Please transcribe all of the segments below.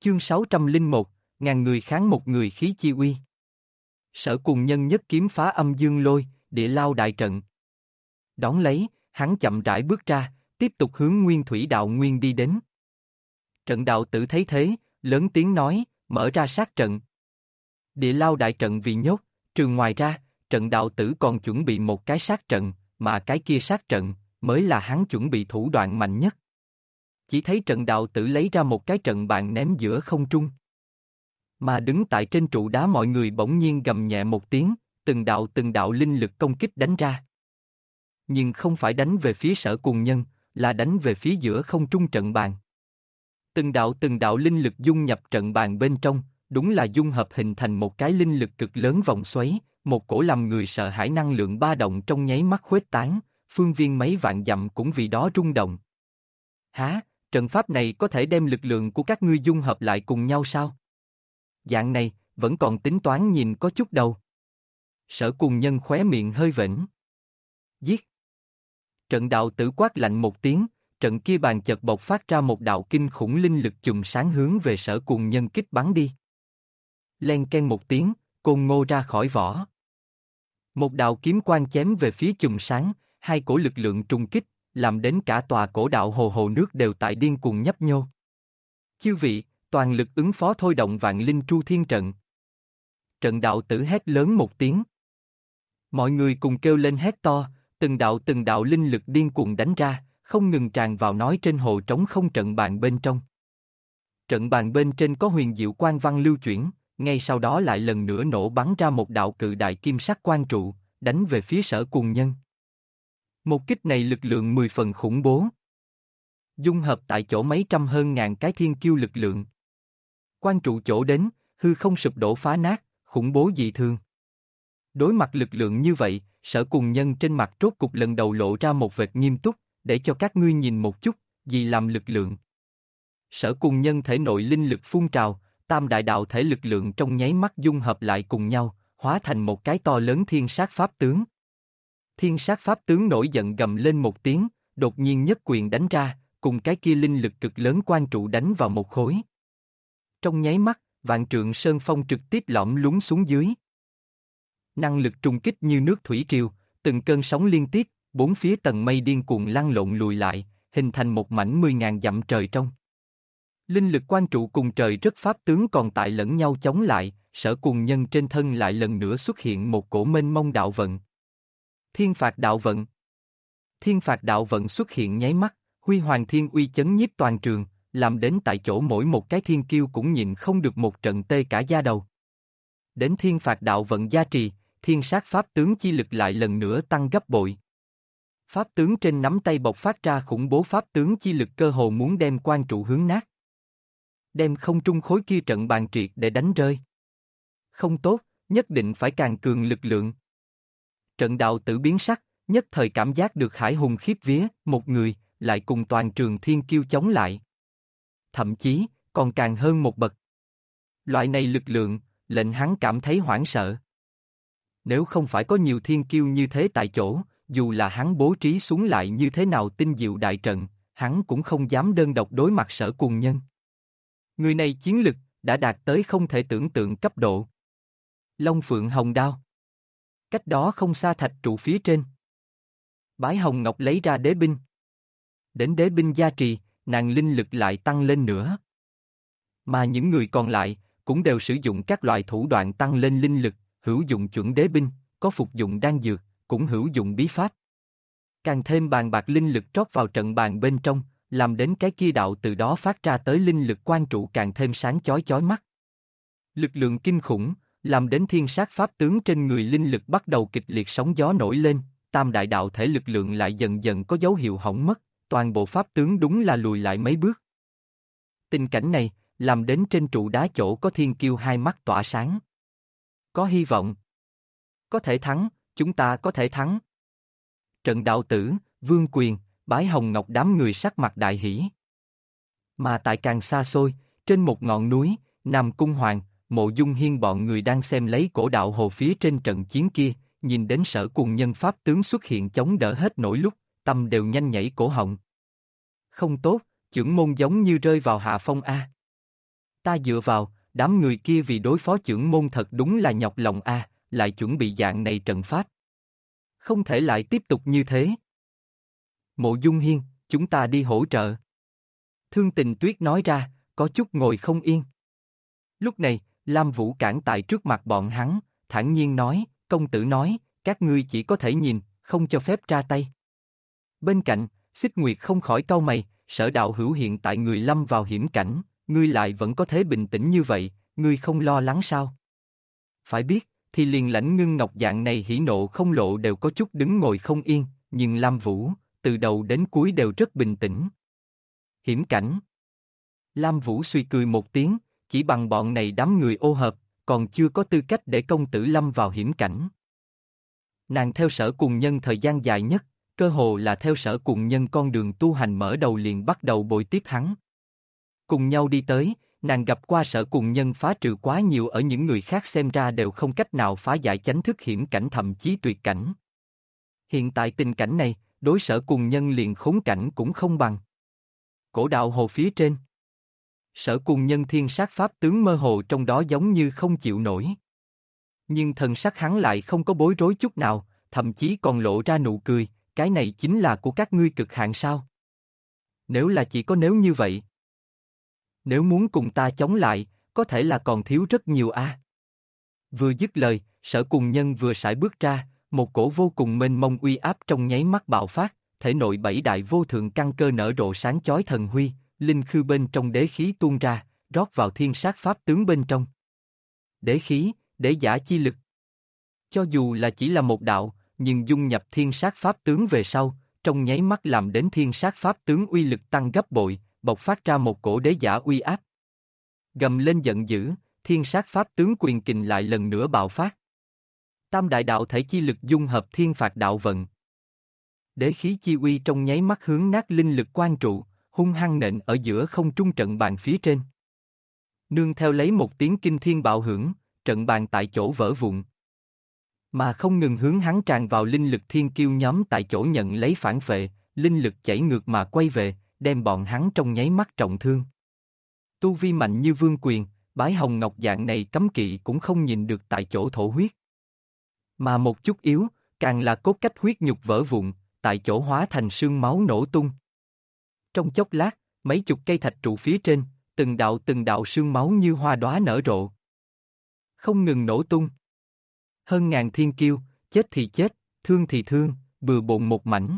Chương 601, ngàn người kháng một người khí chi uy. Sở Cùng Nhân nhất kiếm phá âm dương lôi, địa lao đại trận. Đón lấy, hắn chậm rãi bước ra, tiếp tục hướng Nguyên Thủy Đạo Nguyên đi đến. Trận đạo tử thấy thế, lớn tiếng nói, mở ra sát trận. Địa lao đại trận vì nhốt, trừ ngoài ra, trận đạo tử còn chuẩn bị một cái sát trận, mà cái kia sát trận, mới là hắn chuẩn bị thủ đoạn mạnh nhất. Chỉ thấy trận đạo tử lấy ra một cái trận bàn ném giữa không trung. Mà đứng tại trên trụ đá mọi người bỗng nhiên gầm nhẹ một tiếng, từng đạo linh lực công kích đánh ra. Nhưng không phải đánh về phía Sở Cùng Nhân, là đánh về phía giữa không trung trận bàn. Từng đạo linh lực dung nhập trận bàn bên trong, đúng là dung hợp hình thành một cái linh lực cực lớn vòng xoáy, một cổ làm người sợ hãi năng lượng ba động trong nháy mắt khuếch tán, phương viên mấy vạn dặm cũng vì đó rung động. Hả, trận pháp này có thể đem lực lượng của các ngươi dung hợp lại cùng nhau sao? Dạng này, vẫn còn tính toán nhìn có chút đầu. Sở Cùng Nhân khóe miệng hơi vểnh. Giết! Trận đạo tử quát lạnh một tiếng, trận kia bàn chợt bộc phát ra một đạo kinh khủng linh lực chùm sáng hướng về Sở Cùng Nhân kích bắn đi. Len ken một tiếng, côn ngô ra khỏi vỏ. Một đạo kiếm quang chém về phía chùm sáng, hai cổ lực lượng trùng kích, làm đến cả tòa cổ đạo hồ hồ nước đều tại điên cuồng nhấp nhô. Chư vị, toàn lực ứng phó thôi động vạn linh tru thiên trận. Trận đạo tử hét lớn một tiếng. Mọi người cùng kêu lên hét to, từng đạo linh lực điên cuồng đánh ra, không ngừng tràn vào nói trên hồ trống không trận bàn bên trong. Trận bàn bên trên có huyền diệu quang văn lưu chuyển, ngay sau đó lại lần nữa nổ bắn ra một đạo cự đại kim sắc quang trụ, đánh về phía Sở Cùng Nhân. Một kích này lực lượng 10 phần khủng bố. Dung hợp tại chỗ mấy trăm hơn ngàn cái thiên kiêu lực lượng. Quang trụ chỗ đến, hư không sụp đổ phá nát, khủng bố dị thường. Đối mặt lực lượng như vậy, Sở Cùng Nhân trên mặt rốt cục lần đầu lộ ra một vệt nghiêm túc, để cho các ngươi nhìn một chút, gì làm lực lượng. Sở Cùng Nhân thể nội linh lực phun trào, tam đại đạo thể lực lượng trong nháy mắt dung hợp lại cùng nhau, hóa thành một cái to lớn thiên sát pháp tướng. Thiên sát pháp tướng nổi giận gầm lên một tiếng, đột nhiên nhất quyền đánh ra, cùng cái kia linh lực cực lớn quang trụ đánh vào một khối. Trong nháy mắt, vạn trượng sơn phong trực tiếp lõm lún xuống dưới. Năng lực trùng kích như nước thủy triều, từng cơn sóng liên tiếp, bốn phía tầng mây điên cuồng lăn lộn lùi lại, hình thành một mảnh 10.000 dặm trời trong. Linh lực quang trụ cùng trời rất pháp tướng còn tại lẫn nhau chống lại, Sở Cùng Nhân trên thân lại lần nữa xuất hiện một cổ mênh mông đạo vận. Thiên phạt đạo vận. Thiên phạt đạo vận xuất hiện nháy mắt, huy hoàng thiên uy chấn nhiếp toàn trường, làm đến tại chỗ mỗi một cái thiên kiêu cũng nhịn không được một trận tê cả da đầu. Đến thiên phạt đạo vận gia trì, thiên sát pháp tướng chi lực lại lần nữa tăng gấp bội. Pháp tướng trên nắm tay bộc phát ra khủng bố pháp tướng chi lực cơ hồ muốn đem quan trụ hướng nát. Đem không trung khối kia trận bàn triệt để đánh rơi. Không tốt, nhất định phải càng cường lực lượng. Trận đạo tử biến sắc, nhất thời cảm giác được hải hùng khiếp vía, một người, lại cùng toàn trường thiên kiêu chống lại. Thậm chí, còn càng hơn một bậc. Loại này lực lượng, lệnh hắn cảm thấy hoảng sợ. Nếu không phải có nhiều thiên kiêu như thế tại chỗ, dù là hắn bố trí xuống lại như thế nào tinh diệu đại trận, hắn cũng không dám đơn độc đối mặt Sở Cùng Nhân. Người này chiến lực, đã đạt tới không thể tưởng tượng cấp độ. Long Phượng Hồng Đao. Cách đó không xa thạch trụ phía trên. Bái Hồng Ngọc lấy ra đế binh. Đến đế binh gia trì, nàng linh lực lại tăng lên nữa. Mà những người còn lại, cũng đều sử dụng các loại thủ đoạn tăng lên linh lực, hữu dụng chuẩn đế binh, có phục dụng đan dược, cũng hữu dụng bí pháp. Càng thêm bàn bạc linh lực trót vào trận bàn bên trong, làm đến cái kia đạo từ đó phát ra tới linh lực quang trụ càng thêm sáng chói chói mắt. Lực lượng kinh khủng, làm đến thiên sát pháp tướng trên người linh lực bắt đầu kịch liệt sóng gió nổi lên, tam đại đạo thể lực lượng lại dần dần có dấu hiệu hỏng mất, toàn bộ pháp tướng đúng là lùi lại mấy bước. Tình cảnh này, làm đến trên trụ đá chỗ có thiên kiêu hai mắt tỏa sáng. Có hy vọng. Có thể thắng, chúng ta có thể thắng. Trận đạo tử, Vương Quyền, Bái Hồng Ngọc đám người sắc mặt đại hỉ. Mà tại càng xa xôi, trên một ngọn núi, Nam Cung Hoàng, Mộ Dung Hiên bọn người đang xem lấy cổ đạo hồ phía trên trận chiến kia, nhìn đến Sở Cùng Nhân pháp tướng xuất hiện chống đỡ hết nổi lúc, tâm đều nhanh nhảy cổ họng. Không tốt, chưởng môn giống như rơi vào hạ phong a. Ta dựa vào, đám người kia vì đối phó chưởng môn thật đúng là nhọc lòng a, lại chuẩn bị dạng này trận pháp. Không thể lại tiếp tục như thế. Mộ Dung Hiên, chúng ta đi hỗ trợ. Thương Tình Tuyết nói ra, có chút ngồi không yên. Lúc này, Lam Vũ cản tại trước mặt bọn hắn, thản nhiên nói, công tử nói, các ngươi chỉ có thể nhìn, không cho phép ra tay. Bên cạnh, Xích Nguyệt không khỏi cau mày, Sở đạo hữu hiện tại người lâm vào hiểm cảnh, ngươi lại vẫn có thể bình tĩnh như vậy, ngươi không lo lắng sao? Phải biết, thì liền Lãnh Ngưng Ngọc dạng này hỉ nộ không lộ đều có chút đứng ngồi không yên, nhưng Lam Vũ, từ đầu đến cuối đều rất bình tĩnh. Hiểm cảnh. Lam Vũ suy cười một tiếng, chỉ bằng bọn này đám người ô hợp, còn chưa có tư cách để công tử lâm vào hiểm cảnh. Nàng theo Sở Cùng Nhân thời gian dài nhất, cơ hồ là theo Sở Cùng Nhân con đường tu hành mở đầu liền bắt đầu bồi tiếp hắn. Cùng nhau đi tới, nàng gặp qua Sở Cùng Nhân phá trừ quá nhiều ở những người khác xem ra đều không cách nào phá giải chánh thức hiểm cảnh thậm chí tuyệt cảnh. Hiện tại tình cảnh này, đối Sở Cùng Nhân liền khốn cảnh cũng không bằng. Cổ đạo hồ phía trên. Sở Cùng Nhân thiên sát pháp tướng mơ hồ trong đó giống như không chịu nổi. Nhưng thần sắc hắn lại không có bối rối chút nào, thậm chí còn lộ ra nụ cười, cái này chính là của các ngươi cực hạn sao? Nếu là chỉ có nếu như vậy. Nếu muốn cùng ta chống lại, có thể là còn thiếu rất nhiều a. Vừa dứt lời, Sở Cùng Nhân vừa sải bước ra, một cổ vô cùng mênh mông uy áp trong nháy mắt bạo phát, thể nội bảy đại vô thượng căn cơ nở rộ sáng chói thần huy, linh khư bên trong đế khí tuôn ra, rót vào thiên sát pháp tướng bên trong. Đế khí, đế giả chi lực. Cho dù là chỉ là một đạo, nhưng dung nhập thiên sát pháp tướng về sau, trong nháy mắt làm đến thiên sát pháp tướng uy lực tăng gấp bội, bộc phát ra một cổ đế giả uy áp. Gầm lên giận dữ, thiên sát pháp tướng quyền kình lại lần nữa bạo phát. Tam đại đạo thể chi lực dung hợp thiên phạt đạo vận. Đế khí chi uy trong nháy mắt hướng nát linh lực quan trụ, hung hăng nện ở giữa không trung trận bàn phía trên. Nương theo lấy một tiếng kinh thiên bạo hưởng, trận bàn tại chỗ vỡ vụn. Mà không ngừng hướng hắn tràn vào linh lực thiên kiêu nhóm tại chỗ nhận lấy phản phệ, linh lực chảy ngược mà quay về, đem bọn hắn trong nháy mắt trọng thương. Tu vi mạnh như Vương Quyền, Bái Hồng Ngọc dạng này cấm kỵ cũng không nhìn được tại chỗ thổ huyết. Mà một chút yếu, càng là cốt cách huyết nhục vỡ vụn, tại chỗ hóa thành sương máu nổ tung. Trong chốc lát, mấy chục cây thạch trụ phía trên, từng đạo sương máu như hoa đóa nở rộ. Không ngừng nổ tung. Hơn ngàn thiên kiêu, chết thì chết, thương thì thương, bừa bộn một mảnh.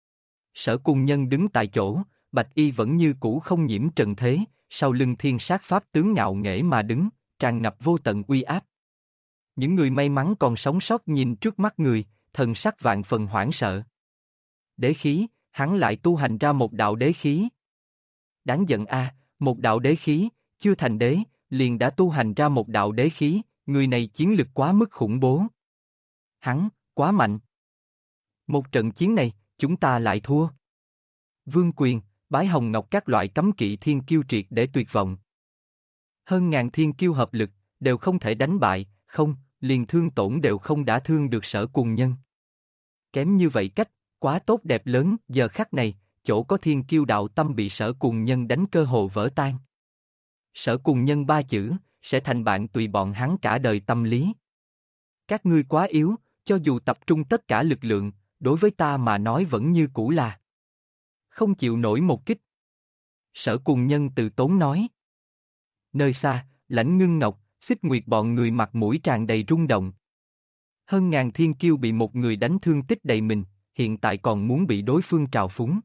Sở Cùng Nhân đứng tại chỗ, bạch y vẫn như cũ không nhiễm trần thế, sau lưng thiên sát pháp tướng ngạo nghễ mà đứng, tràn ngập vô tận uy áp. Những người may mắn còn sống sót nhìn trước mắt người, thần sắc vạn phần hoảng sợ. Đế khí, hắn lại tu hành ra một đạo đế khí. Đáng giận a, một đạo đế khí, chưa thành đế, liền đã tu hành ra một đạo đế khí, người này chiến lực quá mức khủng bố. Hắn, quá mạnh. Một trận chiến này, chúng ta lại thua. Vương Quyền, Bái Hồng Ngọc các loại cấm kỵ thiên kiêu triệt để tuyệt vọng. Hơn ngàn thiên kiêu hợp lực, đều không thể đánh bại, không, liền thương tổn đều không đã thương được Sở Cùng Nhân. Kém như vậy cách, quá tốt đẹp lớn, giờ khắc này, chỗ có thiên kiêu đạo tâm bị Sở Cùng Nhân đánh cơ hồ vỡ tan. Sở Cùng Nhân ba chữ, sẽ thành bạn tùy bọn hắn cả đời tâm lý. Các ngươi quá yếu, cho dù tập trung tất cả lực lượng, đối với ta mà nói vẫn như cũ là không chịu nổi một kích. Sở Cùng Nhân từ tốn nói. Nơi xa, Lãnh Ngưng Ngọc, Xích Nguyệt bọn người mặt mũi tràn đầy rung động. Hơn ngàn thiên kiêu bị một người đánh thương tích đầy mình, hiện tại còn muốn bị đối phương trào phúng.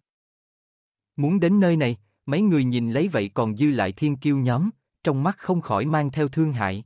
Muốn đến nơi này, mấy người nhìn lấy vậy còn dư lại thiên kiêu nhóm, trong mắt không khỏi mang theo thương hại.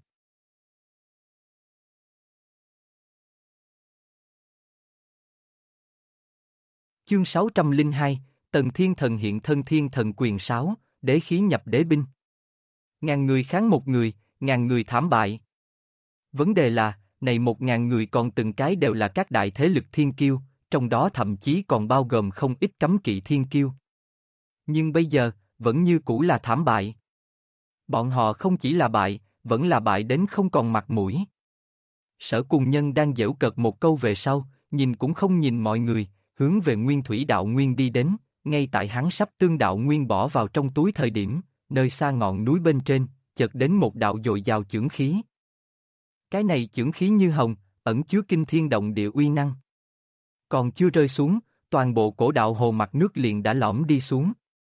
Chương 602, Tần Thiên Thần hiện thân Thiên Thần quyền 6, đế khí nhập đế binh. Ngàn người kháng một người, ngàn người thảm bại. Vấn đề là, này 1000 người còn từng cái đều là các đại thế lực thiên kiêu, trong đó thậm chí còn bao gồm không ít cấm kỵ thiên kiêu. Nhưng bây giờ, vẫn như cũ là thảm bại. Bọn họ không chỉ là bại, vẫn là bại đến không còn mặt mũi. Sở Cùng Nhân đang giễu cợt một câu về sau, nhìn cũng không nhìn mọi người, hướng về Nguyên Thủy Đạo Nguyên đi đến, ngay tại hắn sắp tương đạo nguyên bỏ vào trong túi thời điểm, nơi xa ngọn núi bên trên, chợt đến một đạo dồi dào chưởng khí. Cái này chưởng khí như hồng, ẩn chứa kinh thiên động địa uy năng. Còn chưa rơi xuống, toàn bộ cổ đạo hồ mặt nước liền đã lõm đi xuống.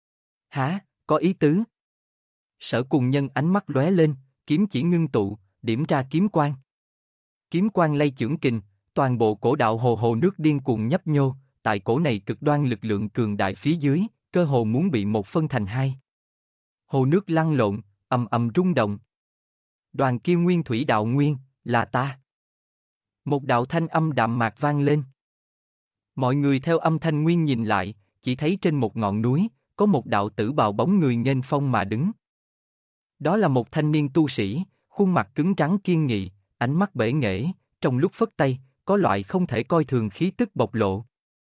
Hả, có ý tứ. Sở Cùng Nhân ánh mắt lóe lên, kiếm chỉ ngưng tụ, điểm ra kiếm quang. Kiếm quang lay chưởng kình, toàn bộ cổ đạo hồ hồ nước điên cuồng nhấp nhô, tại cổ này cực đoan lực lượng cường đại phía dưới, cơ hồ muốn bị một phân thành hai. Hồ nước lăn lộn, ầm ầm rung động. Đoàn kia nguyên thủy đạo nguyên, là ta. Một đạo thanh âm đạm mạc vang lên. Mọi người theo âm thanh nguyên nhìn lại, chỉ thấy trên một ngọn núi, có một đạo tử bào bóng người nghênh phong mà đứng. Đó là một thanh niên tu sĩ, khuôn mặt cứng trắng kiên nghị, ánh mắt bể nghễ, trong lúc phất tay, có loại không thể coi thường khí tức bộc lộ.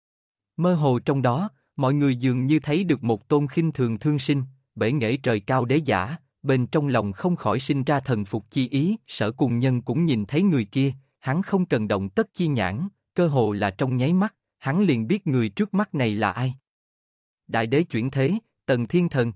Mơ hồ trong đó, mọi người dường như thấy được một tôn khinh thường thương sinh, bể nghễ trời cao đế giả, bên trong lòng không khỏi sinh ra thần phục chi ý. Sở Cùng Nhân cũng nhìn thấy người kia, hắn không cần động tất chi nhãn, cơ hồ là trong nháy mắt, hắn liền biết người trước mắt này là ai. Đại đế chuyển thế, Tần Thiên Thần.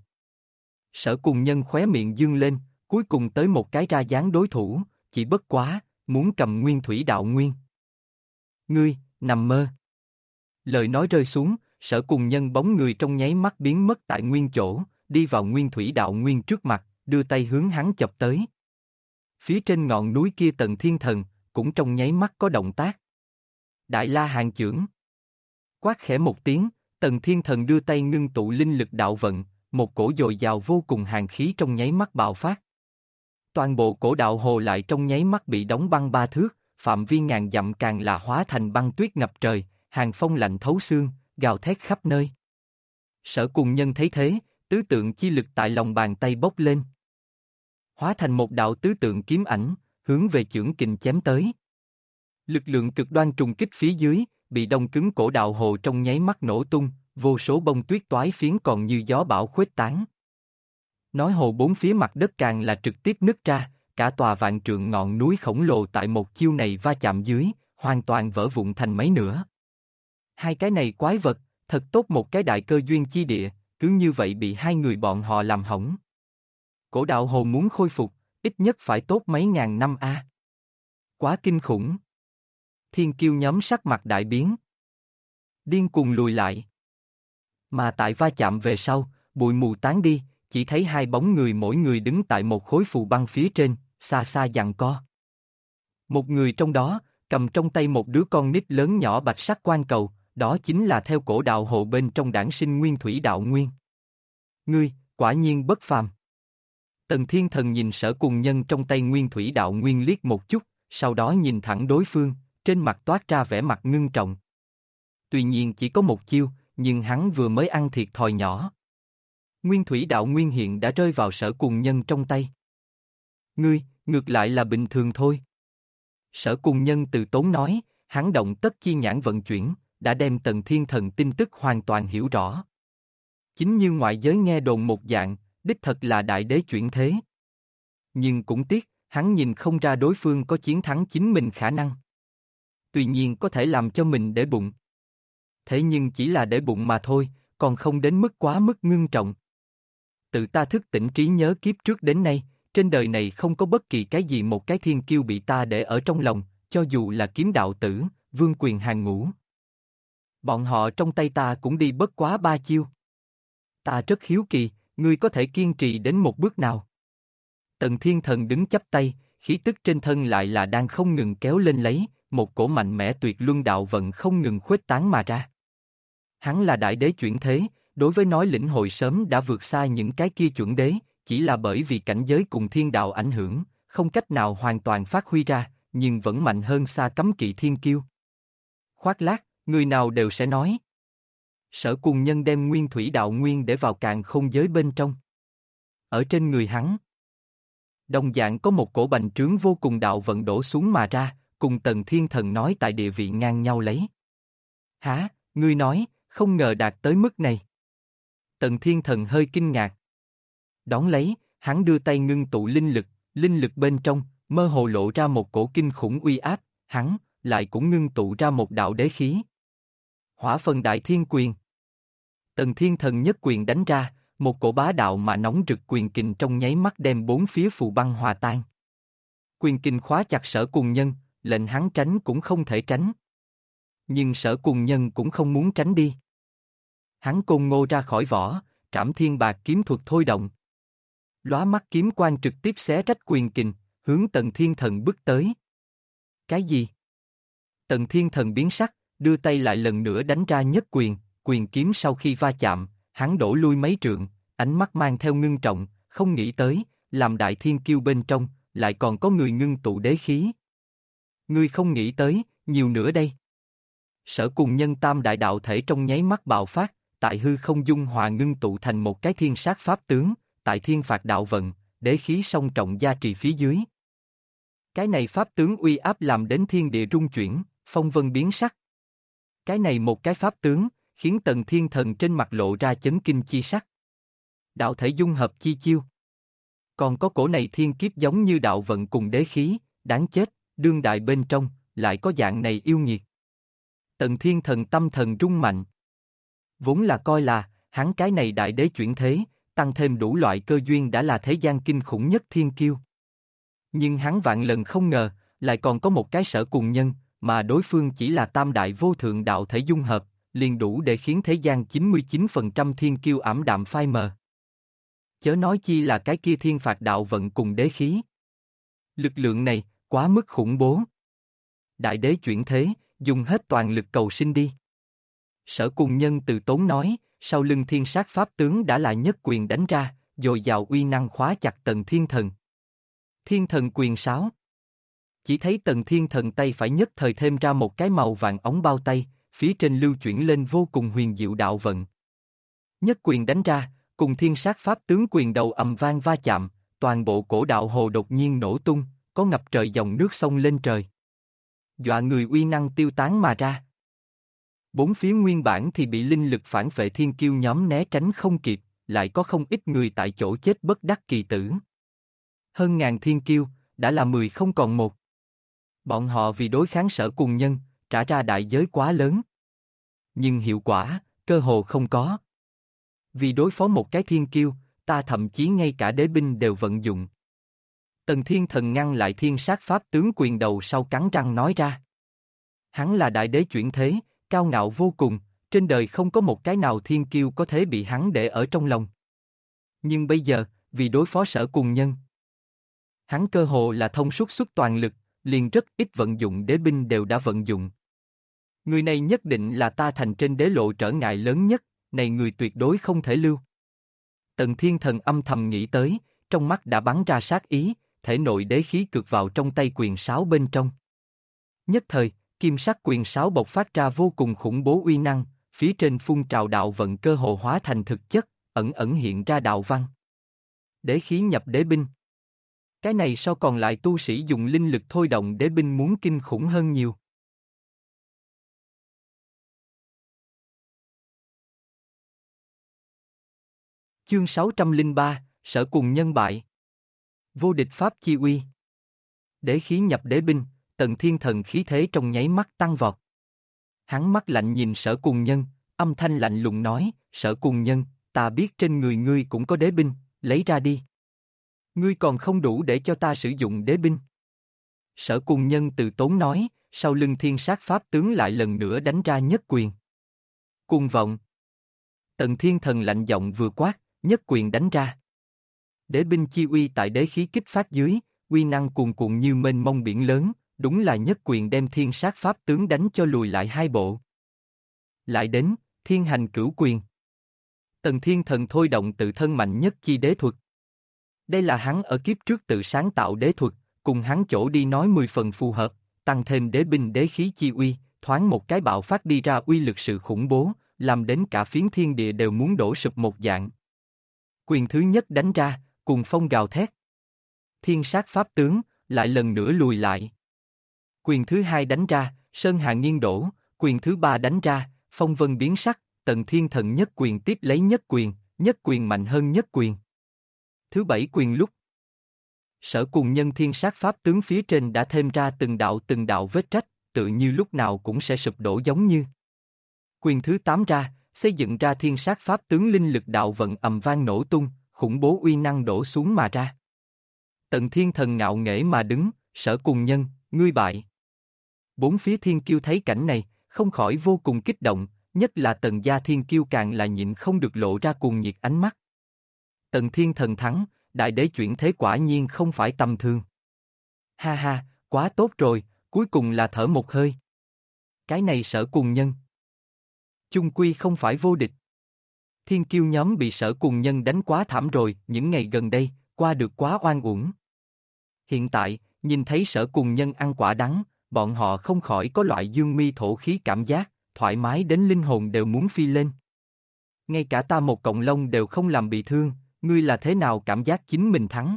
Sở Cùng Nhân khóe miệng dương lên, cuối cùng tới một cái ra dáng đối thủ, chỉ bất quá, muốn cầm nguyên thủy đạo nguyên. Ngươi, nằm mơ. Lời nói rơi xuống, Sở Cùng Nhân bóng người trong nháy mắt biến mất tại nguyên chỗ, đi vào nguyên thủy đạo nguyên trước mặt, đưa tay hướng hắn chập tới. Phía trên ngọn núi kia Tần Thiên Thần, cũng trong nháy mắt có động tác. Đại La Hàn chưởng. Quát khẽ một tiếng, Tần Thiên Thần đưa tay ngưng tụ linh lực đạo vận, một cổ dồi dào vô cùng hàn khí trong nháy mắt bạo phát. Toàn bộ cổ đạo hồ lại trong nháy mắt bị đóng băng 3 thước, phạm vi ngàn dặm càng là hóa thành băng tuyết ngập trời, hàn phong lạnh thấu xương, gào thét khắp nơi. Sở Cùng Nhân thấy thế, tứ tượng chi lực tại lòng bàn tay bốc lên. Hóa thành một đạo tứ tượng kiếm ảnh, hướng về chưởng kình chém tới. Lực lượng cực đoan trùng kích phía dưới, bị đông cứng cổ đạo hồ trong nháy mắt nổ tung, vô số bông tuyết toái phiến còn như gió bão khuếch tán. Nói hồ bốn phía mặt đất càng là trực tiếp nứt ra, cả tòa vạn trượng ngọn núi khổng lồ tại một chiêu này va chạm dưới, hoàn toàn vỡ vụn thành mấy nửa. Hai cái này quái vật, thật tốt một cái đại cơ duyên chi địa, cứ như vậy bị hai người bọn họ làm hỏng. Cổ đạo hồ muốn khôi phục, ít nhất phải tốt mấy ngàn năm a. Quá kinh khủng. Thiên kiêu nhóm sắc mặt đại biến. Điên cuồng lùi lại. Mà tại va chạm về sau, bụi mù tán đi, chỉ thấy hai bóng người mỗi người đứng tại một khối phù băng phía trên, xa xa giằng co. Một người trong đó, cầm trong tay một đứa con nít lớn nhỏ bạch sắc quan cầu, đó chính là theo cổ đạo hồ bên trong đản sinh nguyên thủy đạo nguyên. Ngươi, quả nhiên bất phàm. Tần Thiên Thần nhìn Sở Cùng Nhân trong tay nguyên thủy đạo nguyên liếc một chút, sau đó nhìn thẳng đối phương, trên mặt toát ra vẻ mặt ngưng trọng. Tuy nhiên chỉ có một chiêu, nhưng hắn vừa mới ăn thiệt thòi nhỏ. Nguyên thủy đạo nguyên hiện đã rơi vào Sở Cùng Nhân trong tay. Ngươi, ngược lại là bình thường thôi. Sở Cùng Nhân từ tốn nói, hắn động tất chi nhãn vận chuyển, đã đem Tần Thiên Thần tin tức hoàn toàn hiểu rõ. Chính như ngoại giới nghe đồn một dạng, đích thật là đại đế chuyển thế. Nhưng cũng tiếc, hắn nhìn không ra đối phương có chiến thắng chính mình khả năng. Tuy nhiên có thể làm cho mình để bụng. Thế nhưng chỉ là để bụng mà thôi, còn không đến mức quá mức ngưng trọng. Tự ta thức tỉnh trí nhớ kiếp trước đến nay, trên đời này không có bất kỳ cái gì một cái thiên kiêu bị ta để ở trong lòng, cho dù là kiếm đạo tử, vương quyền hàng ngũ. Bọn họ trong tay ta cũng đi bất quá 3 chiêu. Ta rất hiếu kỳ, ngươi có thể kiên trì đến một bước nào? Tần Thiên Thần đứng chắp tay, khí tức trên thân lại là đang không ngừng kéo lên lấy, một cổ mạnh mẽ tuyệt luân đạo vận không ngừng khuếch tán mà ra. Hắn là đại đế chuyển thế, đối với nói lĩnh hội sớm đã vượt xa những cái kia chuẩn đế, chỉ là bởi vì cảnh giới cùng thiên đạo ảnh hưởng, không cách nào hoàn toàn phát huy ra, nhưng vẫn mạnh hơn xa cấm kỵ thiên kiêu. Khoác lác, người nào đều sẽ nói. Sở Cùng Nhân đem nguyên thủy đạo nguyên để vào càn khôn giới bên trong. Ở trên người hắn, đồng dạng có một cổ bành trướng vô cùng đạo vận đổ xuống mà ra, cùng Tần Thiên Thần nói tại địa vị ngang nhau lấy. Hả, ngươi nói, không ngờ đạt tới mức này. Tần Thiên Thần hơi kinh ngạc. Đón lấy, hắn đưa tay ngưng tụ linh lực bên trong, mơ hồ lộ ra một cổ kinh khủng uy áp, hắn, lại cũng ngưng tụ ra một đạo đế khí. Hỏa phần đại thiên quyền. Tần Thiên Thần nhất quyền đánh ra, Một cổ bá đạo mà nóng rực quyền kình trong nháy mắt đem bốn phía phù băng hòa tan. Quyền kình khóa chặt Sở Cùng Nhân, lệnh hắn tránh cũng không thể tránh. Nhưng Sở Cùng Nhân cũng không muốn tránh đi. Hắn côn ngô ra khỏi vỏ, Trảm Thiên Bạc kiếm thuật thôi động. Lóa mắt kiếm quang trực tiếp xé rách quyền kình, hướng Tần Thiên Thần bước tới. Cái gì? Tần Thiên Thần biến sắc, đưa tay lại lần nữa đánh ra nhất quyền, quyền kiếm sau khi va chạm, hắn đổ lui mấy trượng, ánh mắt mang theo ngưng trọng, không nghĩ tới, làm đại thiên kiêu bên trong, lại còn có người ngưng tụ đế khí. Ngươi không nghĩ tới, nhiều nữa đây. Sở Cùng Nhân tam đại đạo thể trong nháy mắt bạo phát, tại hư không dung hòa ngưng tụ thành một cái thiên sát pháp tướng, tại thiên phạt đạo vận, đế khí song trọng gia trì phía dưới. Cái này pháp tướng uy áp làm đến thiên địa rung chuyển, phong vân biến sắc. Cái này một cái pháp tướng, khiến Tần Thiên Thần trên mặt lộ ra chấn kinh chi sắc. Đạo thể dung hợp chi chiêu. Còn có cổ này thiên kiếp giống như đạo vận cùng đế khí, đáng chết, đương đại bên trong, lại có dạng này yêu nghiệt. Tần Thiên Thần tâm thần rung mạnh. Vốn là coi là, hắn cái này đại đế chuyển thế, tăng thêm đủ loại cơ duyên đã là thế gian kinh khủng nhất thiên kiêu. Nhưng hắn vạn lần không ngờ, lại còn có một cái Sở Cùng Nhân, mà đối phương chỉ là tam đại vô thượng đạo thể dung hợp, liền đủ để khiến thế gian 99% thiên kiêu ảm đạm phai mờ. Chớ nói chi là cái kia thiên phạt đạo vận cùng đế khí. Lực lượng này, quá mức khủng bố. Đại đế chuyển thế, dùng hết toàn lực cầu sinh đi. Sở Cùng Nhân từ tốn nói, sau lưng thiên sát pháp tướng đã là nhất quyền đánh ra, dồi dào uy năng khóa chặt Tần Thiên Thần. Thiên Thần quyền sáo. Chỉ thấy Tần Thiên Thần tay phải nhất thời thêm ra một cái màu vàng ống bao tay, phía trên lưu chuyển lên vô cùng huyền diệu đạo vận. Nhất quyền đánh ra, cùng thiên sát pháp tướng quyền đầu ầm vang va chạm, toàn bộ cổ đạo hồ đột nhiên nổ tung, có ngập trời dòng nước sông lên trời. Dọa người uy năng tiêu tán mà ra. Bốn phía nguyên bản thì bị linh lực phản vệ thiên kiêu nhóm né tránh không kịp, lại có không ít người tại chỗ chết bất đắc kỳ tử. Hơn ngàn thiên kiêu, đã là 10 không còn một. Bọn họ vì đối kháng Sở Cùng Nhân, trả ra đại giới quá lớn. Nhưng hiệu quả, cơ hồ không có. Vì đối phó một cái thiên kiêu, ta thậm chí ngay cả đế binh đều vận dụng. Tần Thiên Thần ngăn lại thiên sát pháp tướng quyền đầu sau cắn răng nói ra. Hắn là đại đế chuyển thế, cao ngạo vô cùng, trên đời không có một cái nào thiên kiêu có thể bị hắn để ở trong lòng. Nhưng bây giờ, vì đối phó Sở Cùng Nhân, hắn cơ hồ là thông suốt xuất toàn lực, liền rất ít vận dụng đế binh đều đã vận dụng. Người này nhất định là ta thành trên đế lộ trở ngại lớn nhất, này người tuyệt đối không thể lưu. Tần Thiên Thần âm thầm nghĩ tới, trong mắt đã bắn ra sát ý, thể nội đế khí cược vào trong tay quyền sáo bên trong. Nhất thời, kim sắc quyền sáo bộc phát ra vô cùng khủng bố uy năng, phía trên phun trào đạo vận cơ hồ hóa thành thực chất, ẩn ẩn hiện ra đạo văn. Đế khí nhập đế binh. Cái này so còn lại tu sĩ dùng linh lực thôi động đế binh muốn kinh khủng hơn nhiều. Chương 603, Sở Cùng Nhân bại. Vô địch pháp chi uy. Đế khí nhập đế binh, Tần Thiên Thần khí thế trong nháy mắt tăng vọt. Hắn mắt lạnh nhìn Sở Cùng Nhân, âm thanh lạnh lùng nói, Sở Cùng Nhân, ta biết trên người ngươi cũng có đế binh, lấy ra đi. Ngươi còn không đủ để cho ta sử dụng đế binh. Sở Cùng Nhân từ tốn nói, sau lưng thiên sát pháp tướng lại lần nữa đánh ra nhất quyền. Cuồng vọng. Tần Thiên Thần lạnh giọng vừa quát, nhất quyền đánh ra. Đế binh chi uy tại đế khí kích phát dưới, uy năng cuồn cuộn như mênh mông biển lớn, đúng là nhất quyền đem thiên sát pháp tướng đánh cho lùi lại hai bộ. Lại đến, thiên hành cửu quyền. Tần Thiên Thần thôi động tự thân mạnh nhất chi đế thuật. Đây là hắn ở kiếp trước tự sáng tạo đế thuật, cùng hắn chỗ đi nói 10 phần phù hợp, tăng thêm đế binh đế khí chi uy, thoáng một cái bạo phát đi ra uy lực sự khủng bố, làm đến cả phiến thiên địa đều muốn đổ sụp một dạng. Quyền thứ nhất đánh ra, cùng phong gào thét. Thiên sát pháp tướng, lại lần nữa lùi lại. Quyền thứ hai đánh ra, sơn hà nghiêng đổ, quyền thứ ba đánh ra, phong vân biến sắc, Tần Thiên Thần nhất quyền tiếp lấy nhất quyền mạnh hơn nhất quyền. Thứ bảy quyền lúc. Sở Cùng Nhân thiên sát pháp tướng phía trên đã thêm ra từng đạo vết rách, tự như lúc nào cũng sẽ sụp đổ giống như. Quyền thứ 8 ra, xây dựng ra thiên sát pháp tướng linh lực đạo vận ầm vang nổ tung, khủng bố uy năng đổ xuống mà ra. Tần Thiên Thần ngạo nghễ mà đứng, Sở Cùng Nhân, ngươi bại. Bốn phía thiên kiêu thấy cảnh này, không khỏi vô cùng kích động, nhất là Tần gia thiên kiêu càng là nhịn không được lộ ra cuồng nhiệt ánh mắt. Tần Thiên Thần thắng, đại đế chuyển thế quả nhiên không phải tầm thường. Ha ha, quá tốt rồi, cuối cùng là thở một hơi. Cái này Sở Cùng Nhân chung quy không phải vô địch. Thiên kiêu nhóm bị Sở Cùng Nhân đánh quá thảm rồi, những ngày gần đây, qua được quá oan uổng. Hiện tại, nhìn thấy Sở Cùng Nhân ăn quả đắng, bọn họ không khỏi có loại dương mi thổ khí cảm giác, thoải mái đến linh hồn đều muốn phi lên. Ngay cả ta một cọng lông đều không làm bị thương, ngươi là thế nào cảm giác chính mình thắng?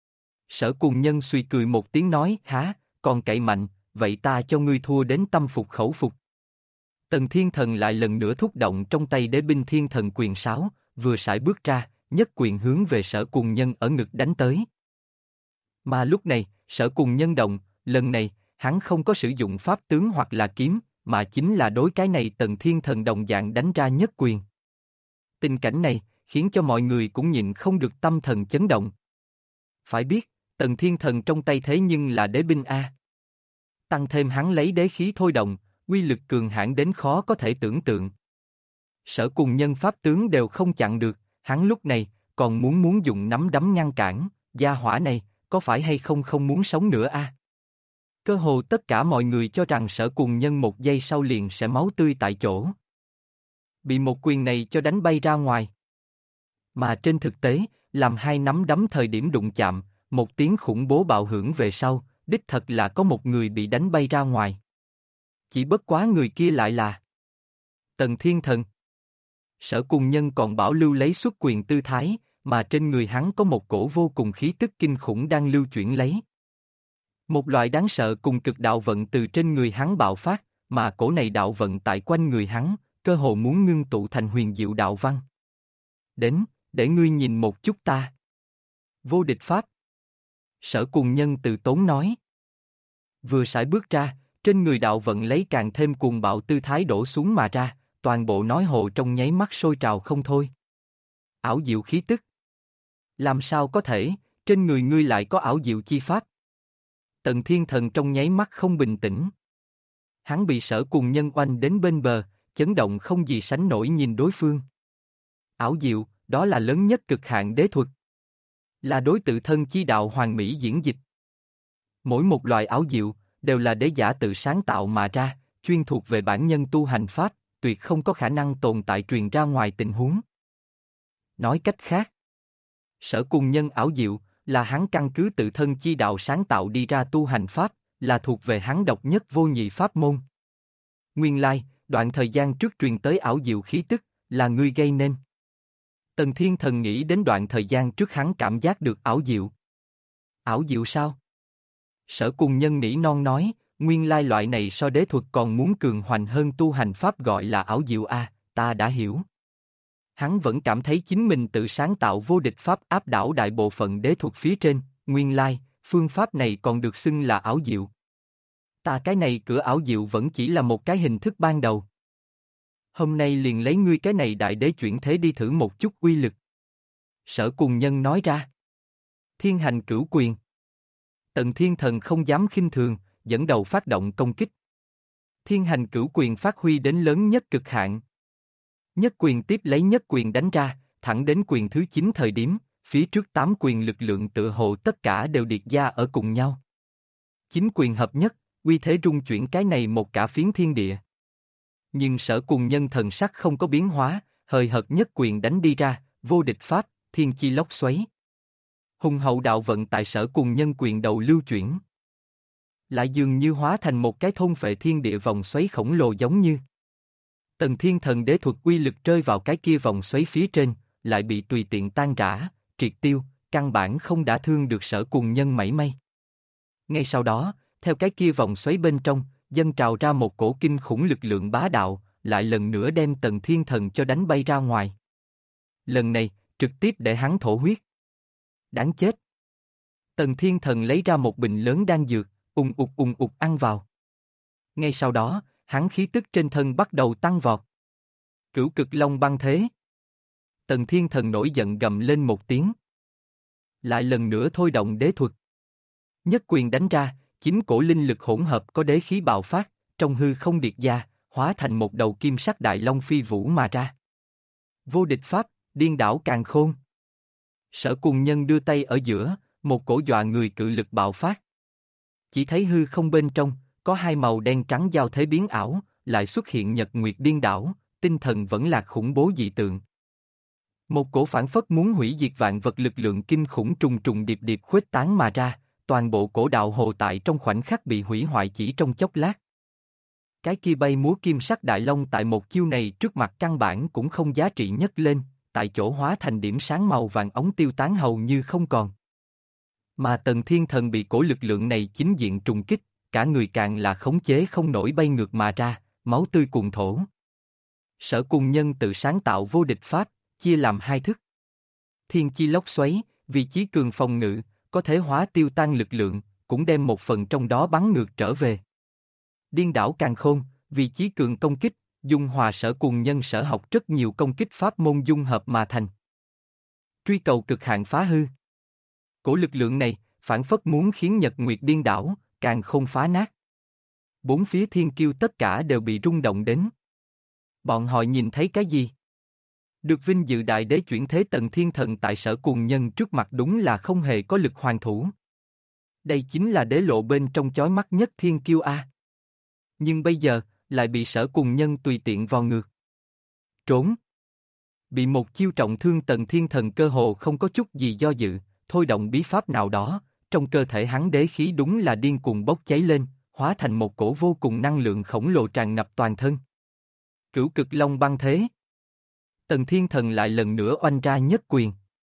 Sở Cùng Nhân suy cười một tiếng nói, há, còn cậy mạnh, vậy ta cho ngươi thua đến tâm phục khẩu phục. Tần Thiên Thần lại lần nữa thúc động trong tay đế binh Thiên Thần quyền sáo, vừa sải bước ra, nhất quyền hướng về Sở Cùng Nhân ở ngực đánh tới. Mà lúc này, Sở Cùng Nhân động, lần này, hắn không có sử dụng pháp tướng hoặc là kiếm, mà chính là đối cái này Tần Thiên Thần đồng dạng đánh ra nhất quyền. Tình cảnh này, khiến cho mọi người cũng nhịn không được tâm thần chấn động. Phải biết, Tần Thiên Thần trong tay thế nhưng là đế binh A. Tăng thêm hắn lấy đế khí thôi động, uy lực cường hãn đến khó có thể tưởng tượng. Sở Cùng Nhân pháp tướng đều không chặn được, hắn lúc này, còn muốn dùng nắm đấm ngăn cản, gia hỏa này, có phải hay không muốn sống nữa a? Cơ hồ tất cả mọi người cho rằng Sở Cùng Nhân một giây sau liền sẽ máu tươi tại chỗ. Bị một quyền này cho đánh bay ra ngoài. Mà trên thực tế, làm hai nắm đấm thời điểm đụng chạm, một tiếng khủng bố bạo hưởng về sau, đích thật là có một người bị đánh bay ra ngoài. Chỉ bất quá người kia lại là Tần Thiên Thần. Sở Cùng Nhân còn bảo lưu lấy xuất quyền tư thái, mà trên người hắn có một cổ vô cùng khí tức kinh khủng đang lưu chuyển lấy. Một loại đáng sợ cùng cực đạo vận từ trên người hắn bạo phát, mà cổ này đạo vận tại quanh người hắn, cơ hồ muốn ngưng tụ thành huyền diệu đạo văn. Đến, để ngươi nhìn một chút ta. Vô địch pháp. Sở Cùng Nhân từ tốn nói. Vừa sải bước ra, trên người đạo vận lấy càng thêm cuồng bạo tư thái đổ xuống mà ra, toàn bộ nói hộ trong nháy mắt sôi trào không thôi. Ảo diệu khí tức. Làm sao có thể, trên người ngươi lại có ảo diệu chi pháp? Tần Thiên Thần trong nháy mắt không bình tĩnh. Hắn bị Sở Cùng Nhân oanh đến bên bờ, chấn động không gì sánh nổi nhìn đối phương. Ảo diệu, đó là lớn nhất cực hạn đế thuật. Là đối tự thân chi đạo hoàn mỹ diễn dịch. Mỗi một loại ảo diệu, đều là đế giả tự sáng tạo mà ra, chuyên thuộc về bản nhân tu hành pháp, tuyệt không có khả năng tồn tại truyền ra ngoài tình huống. Nói cách khác, Sở Cùng Nhân ảo diệu, là hắn căn cứ tự thân chi đạo sáng tạo đi ra tu hành pháp, là thuộc về hắn độc nhất vô nhị pháp môn. Nguyên lai, đoạn thời gian trước truyền tới ảo diệu khí tức, là ngươi gây nên. Tần Thiên Thần nghĩ đến đoạn thời gian trước hắn cảm giác được ảo diệu. Ảo diệu sao? Sở Cùng Nhân nỉ non nói, nguyên lai loại này so đế thuật còn muốn cường hoành hơn tu hành pháp gọi là ảo diệu a, ta đã hiểu. Hắn vẫn cảm thấy chính mình tự sáng tạo vô địch pháp áp đảo đại bộ phận đế thuật phía trên, nguyên lai, phương pháp này còn được xưng là ảo diệu. Ta cái này cửa ảo diệu vẫn chỉ là một cái hình thức ban đầu. Hôm nay liền lấy ngươi cái này đại đế chuyển thế đi thử một chút uy lực. Sở Cùng Nhân nói ra. Thiên hành cửu quyền. Tần Thiên Thần không dám khinh thường, dẫn đầu phát động công kích. Thiên hành cửu quyền phát huy đến lớn nhất cực hạn. Nhất quyền tiếp lấy nhất quyền đánh ra, thẳng đến quyền thứ 9 thời điểm, phía trước 8 quyền lực lượng tựa hồ tất cả đều điệt ra ở cùng nhau. 9 quyền hợp nhất, uy thế rung chuyển cái này một cả phiến thiên địa. Nhưng Sở Cùng Nhân thần sắc không có biến hóa, hời hợt nhất quyền đánh đi ra, vô địch pháp, thiên chi lốc xoáy. Hùng hậu đạo vận tại Sở Cùng Nhân quyền đầu lưu chuyển. Lại dường như hóa thành một cái thôn phệ thiên địa vòng xoáy khổng lồ giống như. Tần Thiên Thần đế thuật uy lực rơi vào cái kia vòng xoáy phía trên, lại bị tùy tiện tan rã, triệt tiêu, căn bản không đả thương được Sở Cùng Nhân mảy may. Ngay sau đó, theo cái kia vòng xoáy bên trong, dâng trào ra một cổ kinh khủng lực lượng bá đạo, lại lần nữa đem Tần Thiên Thần cho đánh bay ra ngoài. Lần này, trực tiếp để hắn thổ huyết. Đáng chết. Tần Thiên Thần lấy ra một bình lớn đan dược, ùng ục ăn vào. Ngay sau đó, hắn khí tức trên thân bắt đầu tăng vọt. Cửu Cực Long băng thế. Tần Thiên Thần nổi giận gầm lên một tiếng. Lại lần nữa thôi động đế thuật. Nhất quyền đánh ra, 9 cổ linh lực hỗn hợp có đế khí bạo phát, trong hư không điệt gia, hóa thành một đầu kim sắc đại long phi vũ mà ra. Vô địch pháp, điên đảo càn khôn. Sở Cùng Nhân đưa tay ở giữa, một cổ dọa người cự lực bạo phát. Chỉ thấy hư không bên trong, có hai màu đen trắng giao thế biến ảo, lại xuất hiện nhật nguyệt điên đảo, tinh thần vẫn là khủng bố dị tượng. Một cổ phản phất muốn hủy diệt vạn vật lực lượng kinh khủng trùng trùng điệp điệp khuếch tán mà ra, toàn bộ cổ đạo hồ tại trong khoảnh khắc bị hủy hoại chỉ trong chốc lát. Cái kia bay múa kim sắc đại long tại một chiêu này trước mặt căn bản cũng không giá trị nhất lên, tại chỗ hóa thành điểm sáng màu vàng ống tiêu tán hầu như không còn. Mà Tần Thiên Thần bị cổ lực lượng này chính diện trùng kích, cả người càng là khống chế không nổi bay ngược mà ra, máu tươi cuồn thổ. Sở Cùng Nhân tự sáng tạo vô địch pháp, chia làm hai thức. Thiên chi lốc xoáy, vì chí cường phòng ngự, có thể hóa tiêu tan lực lượng, cũng đem một phần trong đó bắn ngược trở về. Điên đảo càn khôn, vì chí cường công kích, dung hòa Sở Cùng Nhân sở học rất nhiều công kích pháp môn dung hợp mà thành. Truy cầu cực hạn phá hư. Cổ lực lượng này, phản phất muốn khiến Nhật Nguyệt điên đảo, càng không phá nát. Bốn phía thiên kiêu tất cả đều bị rung động đến. Bọn họ nhìn thấy cái gì? Được vinh dự đại đế chuyển thế Tần Thiên Thần tại Sở Cùng Nhân trước mặt đúng là không hề có lực hoàn thủ. Đây chính là đế lộ bên trong chói mắt nhất thiên kiêu a. Nhưng bây giờ, lại bị Sở Cùng Nhân tùy tiện vò ngược. Trốn. Bị một chiêu trọng thương Tần Thiên Thần cơ hồ không có chút gì do dự, thôi động bí pháp nào đó, trong cơ thể hắn đế khí đúng là điên cuồng bốc cháy lên, hóa thành một cổ vô cùng năng lượng khổng lồ tràn ngập toàn thân. Cửu Cực Long băng thế. Tần Thiên Thần lại lần nữa oanh ra nhất quyền.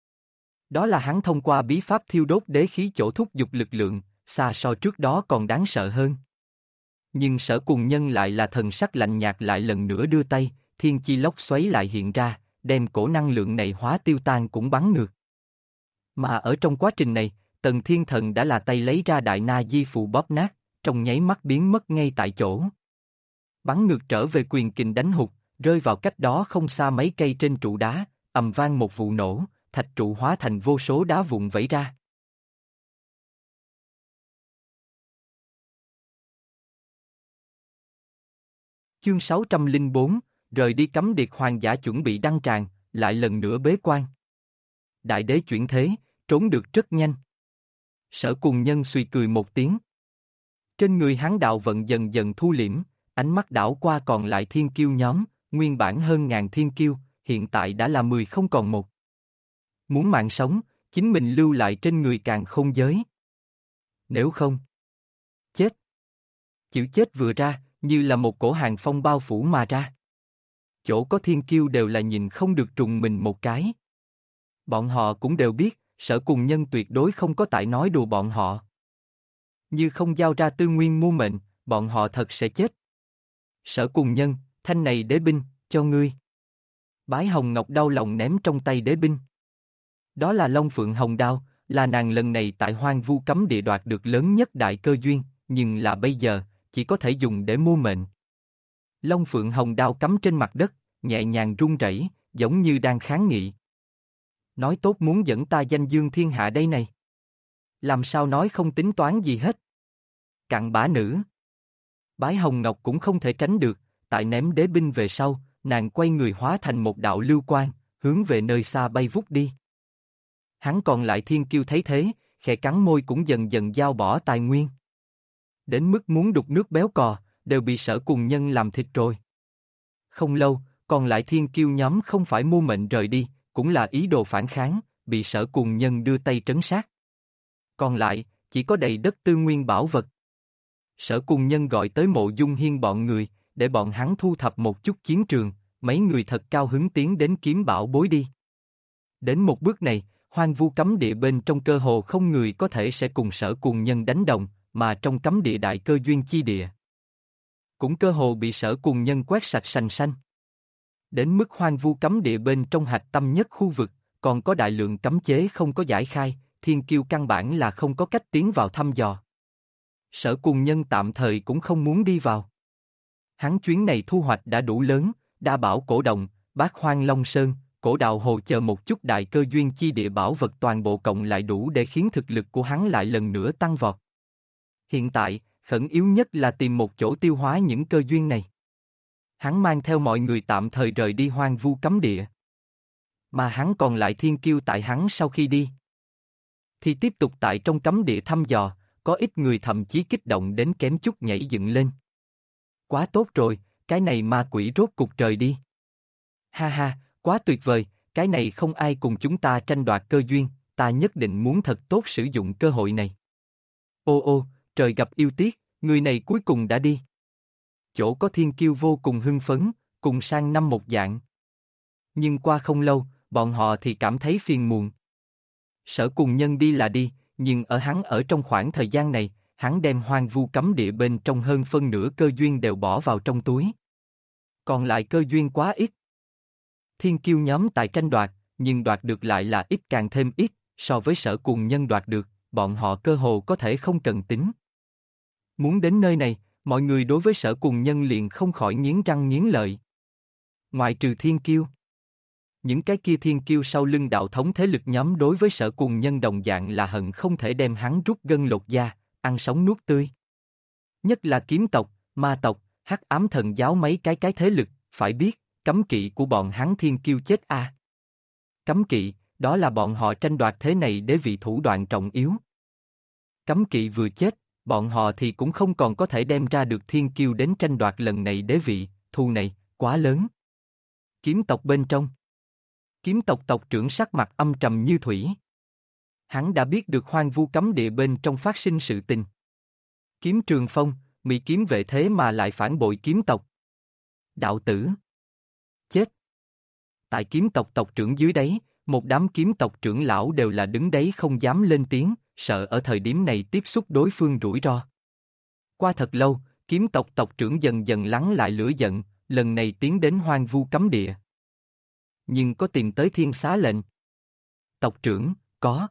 Đó là hắn thông qua bí pháp thiêu đốt đế khí chỗ thúc giục lực lượng, xa so trước đó còn đáng sợ hơn. Nhưng Sở Cùng Nhân lại là thần sắc lạnh nhạt lại lần nữa đưa tay, thiên chi lốc xoáy lại hiện ra, đem cổ năng lượng này hóa tiêu tan cũng bắn ngược. Mà ở trong quá trình này, Tần Thiên Thần đã là tay lấy ra đại na di phù bóp nát, trong nháy mắt biến mất ngay tại chỗ. Bắn ngược trở về quyền kình đánh hụt, rơi vào cách đó không xa mấy cây trên trụ đá, ầm vang một vụ nổ, thạch trụ hóa thành vô số đá vụn vẩy ra. Chương 604, rời đi cấm điệt hoàng giả chuẩn bị đăng tràng, lại lần nữa bế quan. Đại đế chuyển thế, trốn được rất nhanh. Sở Cùng Nhân suy cười một tiếng. Trên người hắn đạo vận dần dần thu liễm, ánh mắt đảo qua còn lại thiên kiêu nhóm, nguyên bản hơn ngàn thiên kiêu, hiện tại đã là 10 không còn một. Muốn mạng sống, chính mình lưu lại trên người càng không giới. Nếu không, chết. Chữ chết vừa ra, như là một cổ hàng phong bao phủ mà ra. Chỗ có thiên kiêu đều là nhìn không được trùng mình một cái. Bọn họ cũng đều biết, Sở Cùng Nhân tuyệt đối không có tại nói đùa bọn họ. Như không giao ra tư nguyên mua mệnh, bọn họ thật sẽ chết. Sở Cùng Nhân, thanh này đế binh, cho ngươi. Bái Hồng Ngọc đau lòng ném trong tay đế binh. Đó là Long Phượng Hồng Đao, là nàng lần này tại Hoang Vu cấm địa đoạt được lớn nhất đại cơ duyên, nhưng là bây giờ, chỉ có thể dùng để mua mệnh. Long Phượng Hồng Đao cắm trên mặt đất, nhẹ nhàng rung rẩy, giống như đang kháng nghị. Nói tốt muốn dẫn ta danh dương thiên hạ đây này. Làm sao nói không tính toán gì hết. Cặn bã nữ. Bái Hồng Ngọc cũng không thể tránh được, tại ném đế binh về sau, nàng quay người hóa thành một đạo lưu quang, hướng về nơi xa bay vút đi. Hắn còn lại thiên kiêu thấy thế, khẽ cắn môi cũng dần dần giao bỏ tài nguyên. Đến mức muốn đục nước béo cò, đều bị Sở Cùng Nhân làm thịt rồi. Không lâu, còn lại thiên kiêu nhóm không phải mua mệnh rời đi, cũng là ý đồ phản kháng, bị Sở Cùng Nhân đưa tay trấn sát. Còn lại, chỉ có đầy đất tư nguyên bảo vật. Sở Cùng Nhân gọi tới Mộ Dung Hiên bọn người, để bọn hắn thu thập một chút chiến trường, mấy người thật cao hứng tiến đến kiếm bảo bối đi. Đến một bước này, Hoang Vu cấm địa bên trong cơ hồ không người có thể sẽ cùng Sở Cùng Nhân đánh đồng, mà trong cấm địa đại cơ duyên chi địa cũng cơ hồ bị Sở Cùng Nhân quét sạch sành xanh. Đến mức Hoang Vu cấm địa bên trong hạch tâm nhất khu vực, còn có đại lượng cấm chế không có giải khai, thiên kiêu căn bản là không có cách tiến vào thăm dò. Sở Cùng Nhân tạm thời cũng không muốn đi vào. Hắn chuyến này thu hoạch đã đủ lớn, Đa Bảo Cổ Động, Bát Hoang Long Sơn, Cổ Đạo Hồ chờ một chút đại cơ duyên chi địa bảo vật toàn bộ cộng lại đủ để khiến thực lực của hắn lại lần nữa tăng vọt. Hiện tại, khẩn yếu nhất là tìm một chỗ tiêu hóa những cơ duyên này. Hắn mang theo mọi người tạm thời rời đi hoang vu cấm địa. Mà hắn còn lại thiên kiêu tại hắn sau khi đi. Thì tiếp tục tại trong cấm địa thăm dò, có ít người thậm chí kích động đến kém chút nhảy dựng lên. Quá tốt rồi, cái này ma quỷ rốt cục rời đi. Ha ha, quá tuyệt vời, cái này không ai cùng chúng ta tranh đoạt cơ duyên, ta nhất định muốn thật tốt sử dụng cơ hội này. Ô ô, trời gặp yêu tiếc, người này cuối cùng đã đi. Chỗ có thiên kiêu vô cùng hưng phấn, cùng sang năm một dạng. Nhưng qua không lâu, bọn họ thì cảm thấy phiền muộn. Sở Cùng Nhân đi là đi, nhưng hắn ở trong khoảng thời gian này, hắn đem hoang vu cấm địa bên trong hơn phân nửa cơ duyên đều bỏ vào trong túi. Còn lại cơ duyên quá ít. Thiên kiêu nhóm tại tranh đoạt, nhưng đoạt được lại là ít càng thêm ít, so với Sở Cùng Nhân đoạt được, bọn họ cơ hồ có thể không cần tính. Muốn đến nơi này, mọi người đối với Sở Cùng Nhân liền không khỏi nghiến răng nghiến lợi. Ngoại trừ thiên kiêu. Những cái kia thiên kiêu sau lưng đạo thống thế lực nhóm đối với Sở Cùng Nhân đồng dạng là hận không thể đem hắn rút gân lột da, ăn sống nuốt tươi. Nhất là kiếm tộc, ma tộc, hắc ám thần giáo mấy cái thế lực, phải biết, cấm kỵ của bọn hắn thiên kiêu chết a. Cấm kỵ, đó là bọn họ tranh đoạt thế này để vị thủ đoạn trọng yếu. Cấm kỵ vừa chết, bọn họ thì cũng không còn có thể đem ra được thiên kiêu đến tranh đoạt lần này đế vị, thù này, quá lớn. Kiếm tộc bên trong. Kiếm tộc tộc trưởng sắc mặt âm trầm như thủy. Hắn đã biết được hoang vu cấm địa bên trong phát sinh sự tình. Kiếm Trường Phong, Mỹ kiếm vệ thế mà lại phản bội kiếm tộc. Đạo tử. Chết. Tại kiếm tộc tộc trưởng dưới đấy, một đám kiếm tộc trưởng lão đều là đứng đấy không dám lên tiếng, sợ ở thời điểm này tiếp xúc đối phương rủi ro. Qua thật lâu, kiếm tộc tộc trưởng dần dần lắng lại lửa giận, lần này tiến đến hoang vu cấm địa. Nhưng có tìm tới thiên xá lệnh. Tộc trưởng, có.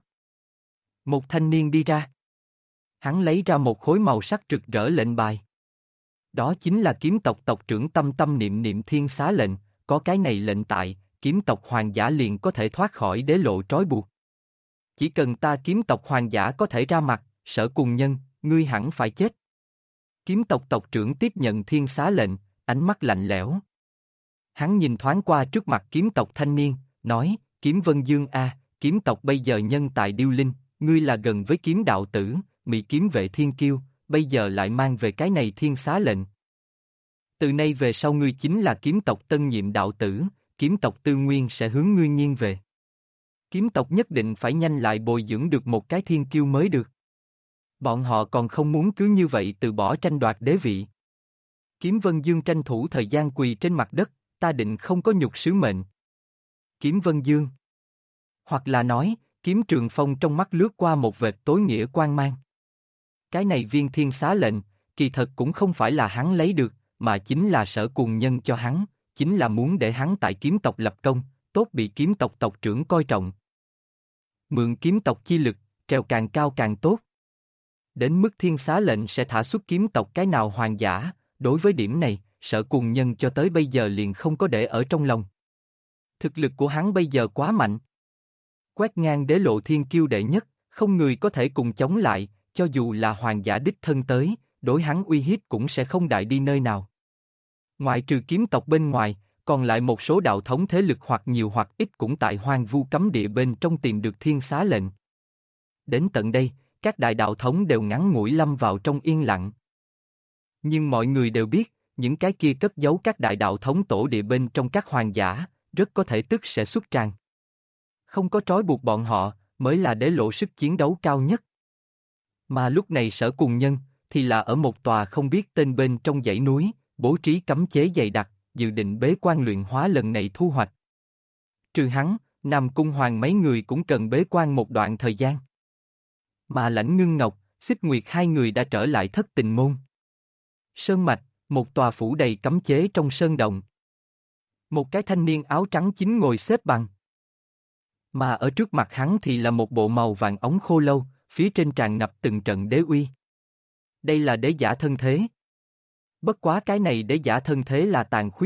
Một thanh niên đi ra. Hắn lấy ra một khối màu sắc rực rỡ lệnh bài. Đó chính là kiếm tộc tộc trưởng tâm tâm niệm niệm thiên xá lệnh, có cái này lệnh tại, kiếm tộc hoàng giả liền có thể thoát khỏi đế lộ trói buộc. Chỉ cần ta kiếm tộc hoàng giả có thể ra mặt, Sở Cùng Nhân, ngươi hẳn phải chết. Kiếm tộc tộc trưởng tiếp nhận thiên xá lệnh, ánh mắt lạnh lẽo. Hắn nhìn thoáng qua trước mặt kiếm tộc thanh niên, nói, Kiếm Vân Dương a, kiếm tộc bây giờ nhân tại điêu linh, ngươi là gần với kiếm đạo tử, Mỹ kiếm vệ thiên kiêu, bây giờ lại mang về cái này thiên xá lệnh. Từ nay về sau ngươi chính là kiếm tộc tân nhiệm đạo tử, kiếm tộc tư nguyên sẽ hướng ngươi nghiêng về. Kiếm tộc nhất định phải nhanh lại bồi dưỡng được một cái thiên kiêu mới được. Bọn họ còn không muốn cứ như vậy từ bỏ tranh đoạt đế vị. Kiếm Vân Dương tranh thủ thời gian quỳ trên mặt đất, ta định không có nhục sứ mệnh. Kiếm Vân Dương. Hoặc là nói, Kiếm Trường Phong trong mắt lướt qua một vệt tối nghĩa quang mang. Cái này viên thiên xá lệnh, kỳ thật cũng không phải là hắn lấy được, mà chính là Sở Cùng Nhân cho hắn, chính là muốn để hắn tại kiếm tộc lập công, tốt bị kiếm tộc tộc trưởng coi trọng. Mượn kiếm tộc chi lực, trèo càng cao càng tốt. Đến mức thiên xá lệnh sẽ thả xuất kiếm tộc cái nào hoàng giả, đối với điểm này, Sở Cùng Nhân cho tới bây giờ liền không có để ở trong lòng. Thực lực của hắn bây giờ quá mạnh. Quét ngang đế lộ thiên kiêu đệ nhất, không người có thể cùng chống lại, cho dù là hoàng giả đích thân tới, đối hắn uy hiếp cũng sẽ không đại đi nơi nào. Ngoại trừ kiếm tộc bên ngoài, còn lại một số đạo thống thế lực hoặc nhiều hoặc ít cũng tại hoang vu cấm địa bên trong tìm được thiên xá lệnh. Đến tận đây, các đại đạo thống đều ngắn ngủi lâm vào trong yên lặng. Nhưng mọi người đều biết, những cái kia cất giấu các đại đạo thống tổ địa bên trong các hoàng giả, rất có thể tức sẽ xuất tràng. Không có trói buộc bọn họ, mới là để lộ sức chiến đấu cao nhất. Mà lúc này Sở Cùng Nhân, thì là ở một tòa không biết tên bên trong dãy núi, bố trí cấm chế dày đặc, dự định bế quan luyện hóa lần này thu hoạch. Trừ hắn, Nam Cung Hoàng mấy người cũng cần bế quan một đoạn thời gian. Mà Lãnh Ngưng Ngọc, Xích Nguyệt hai người đã trở lại Thất Tình Môn. Sơn Mạch, một tòa phủ đầy cấm chế trong sơn động. Một cái thanh niên áo trắng chính ngồi xếp bằng. Mà ở trước mặt hắn thì là một bộ màu vàng ống khô lâu, phía trên tràn ngập từng trận đế uy. Đây là đế giả thân thế. Bất quá cái này đế giả thân thế là tàn khuyết,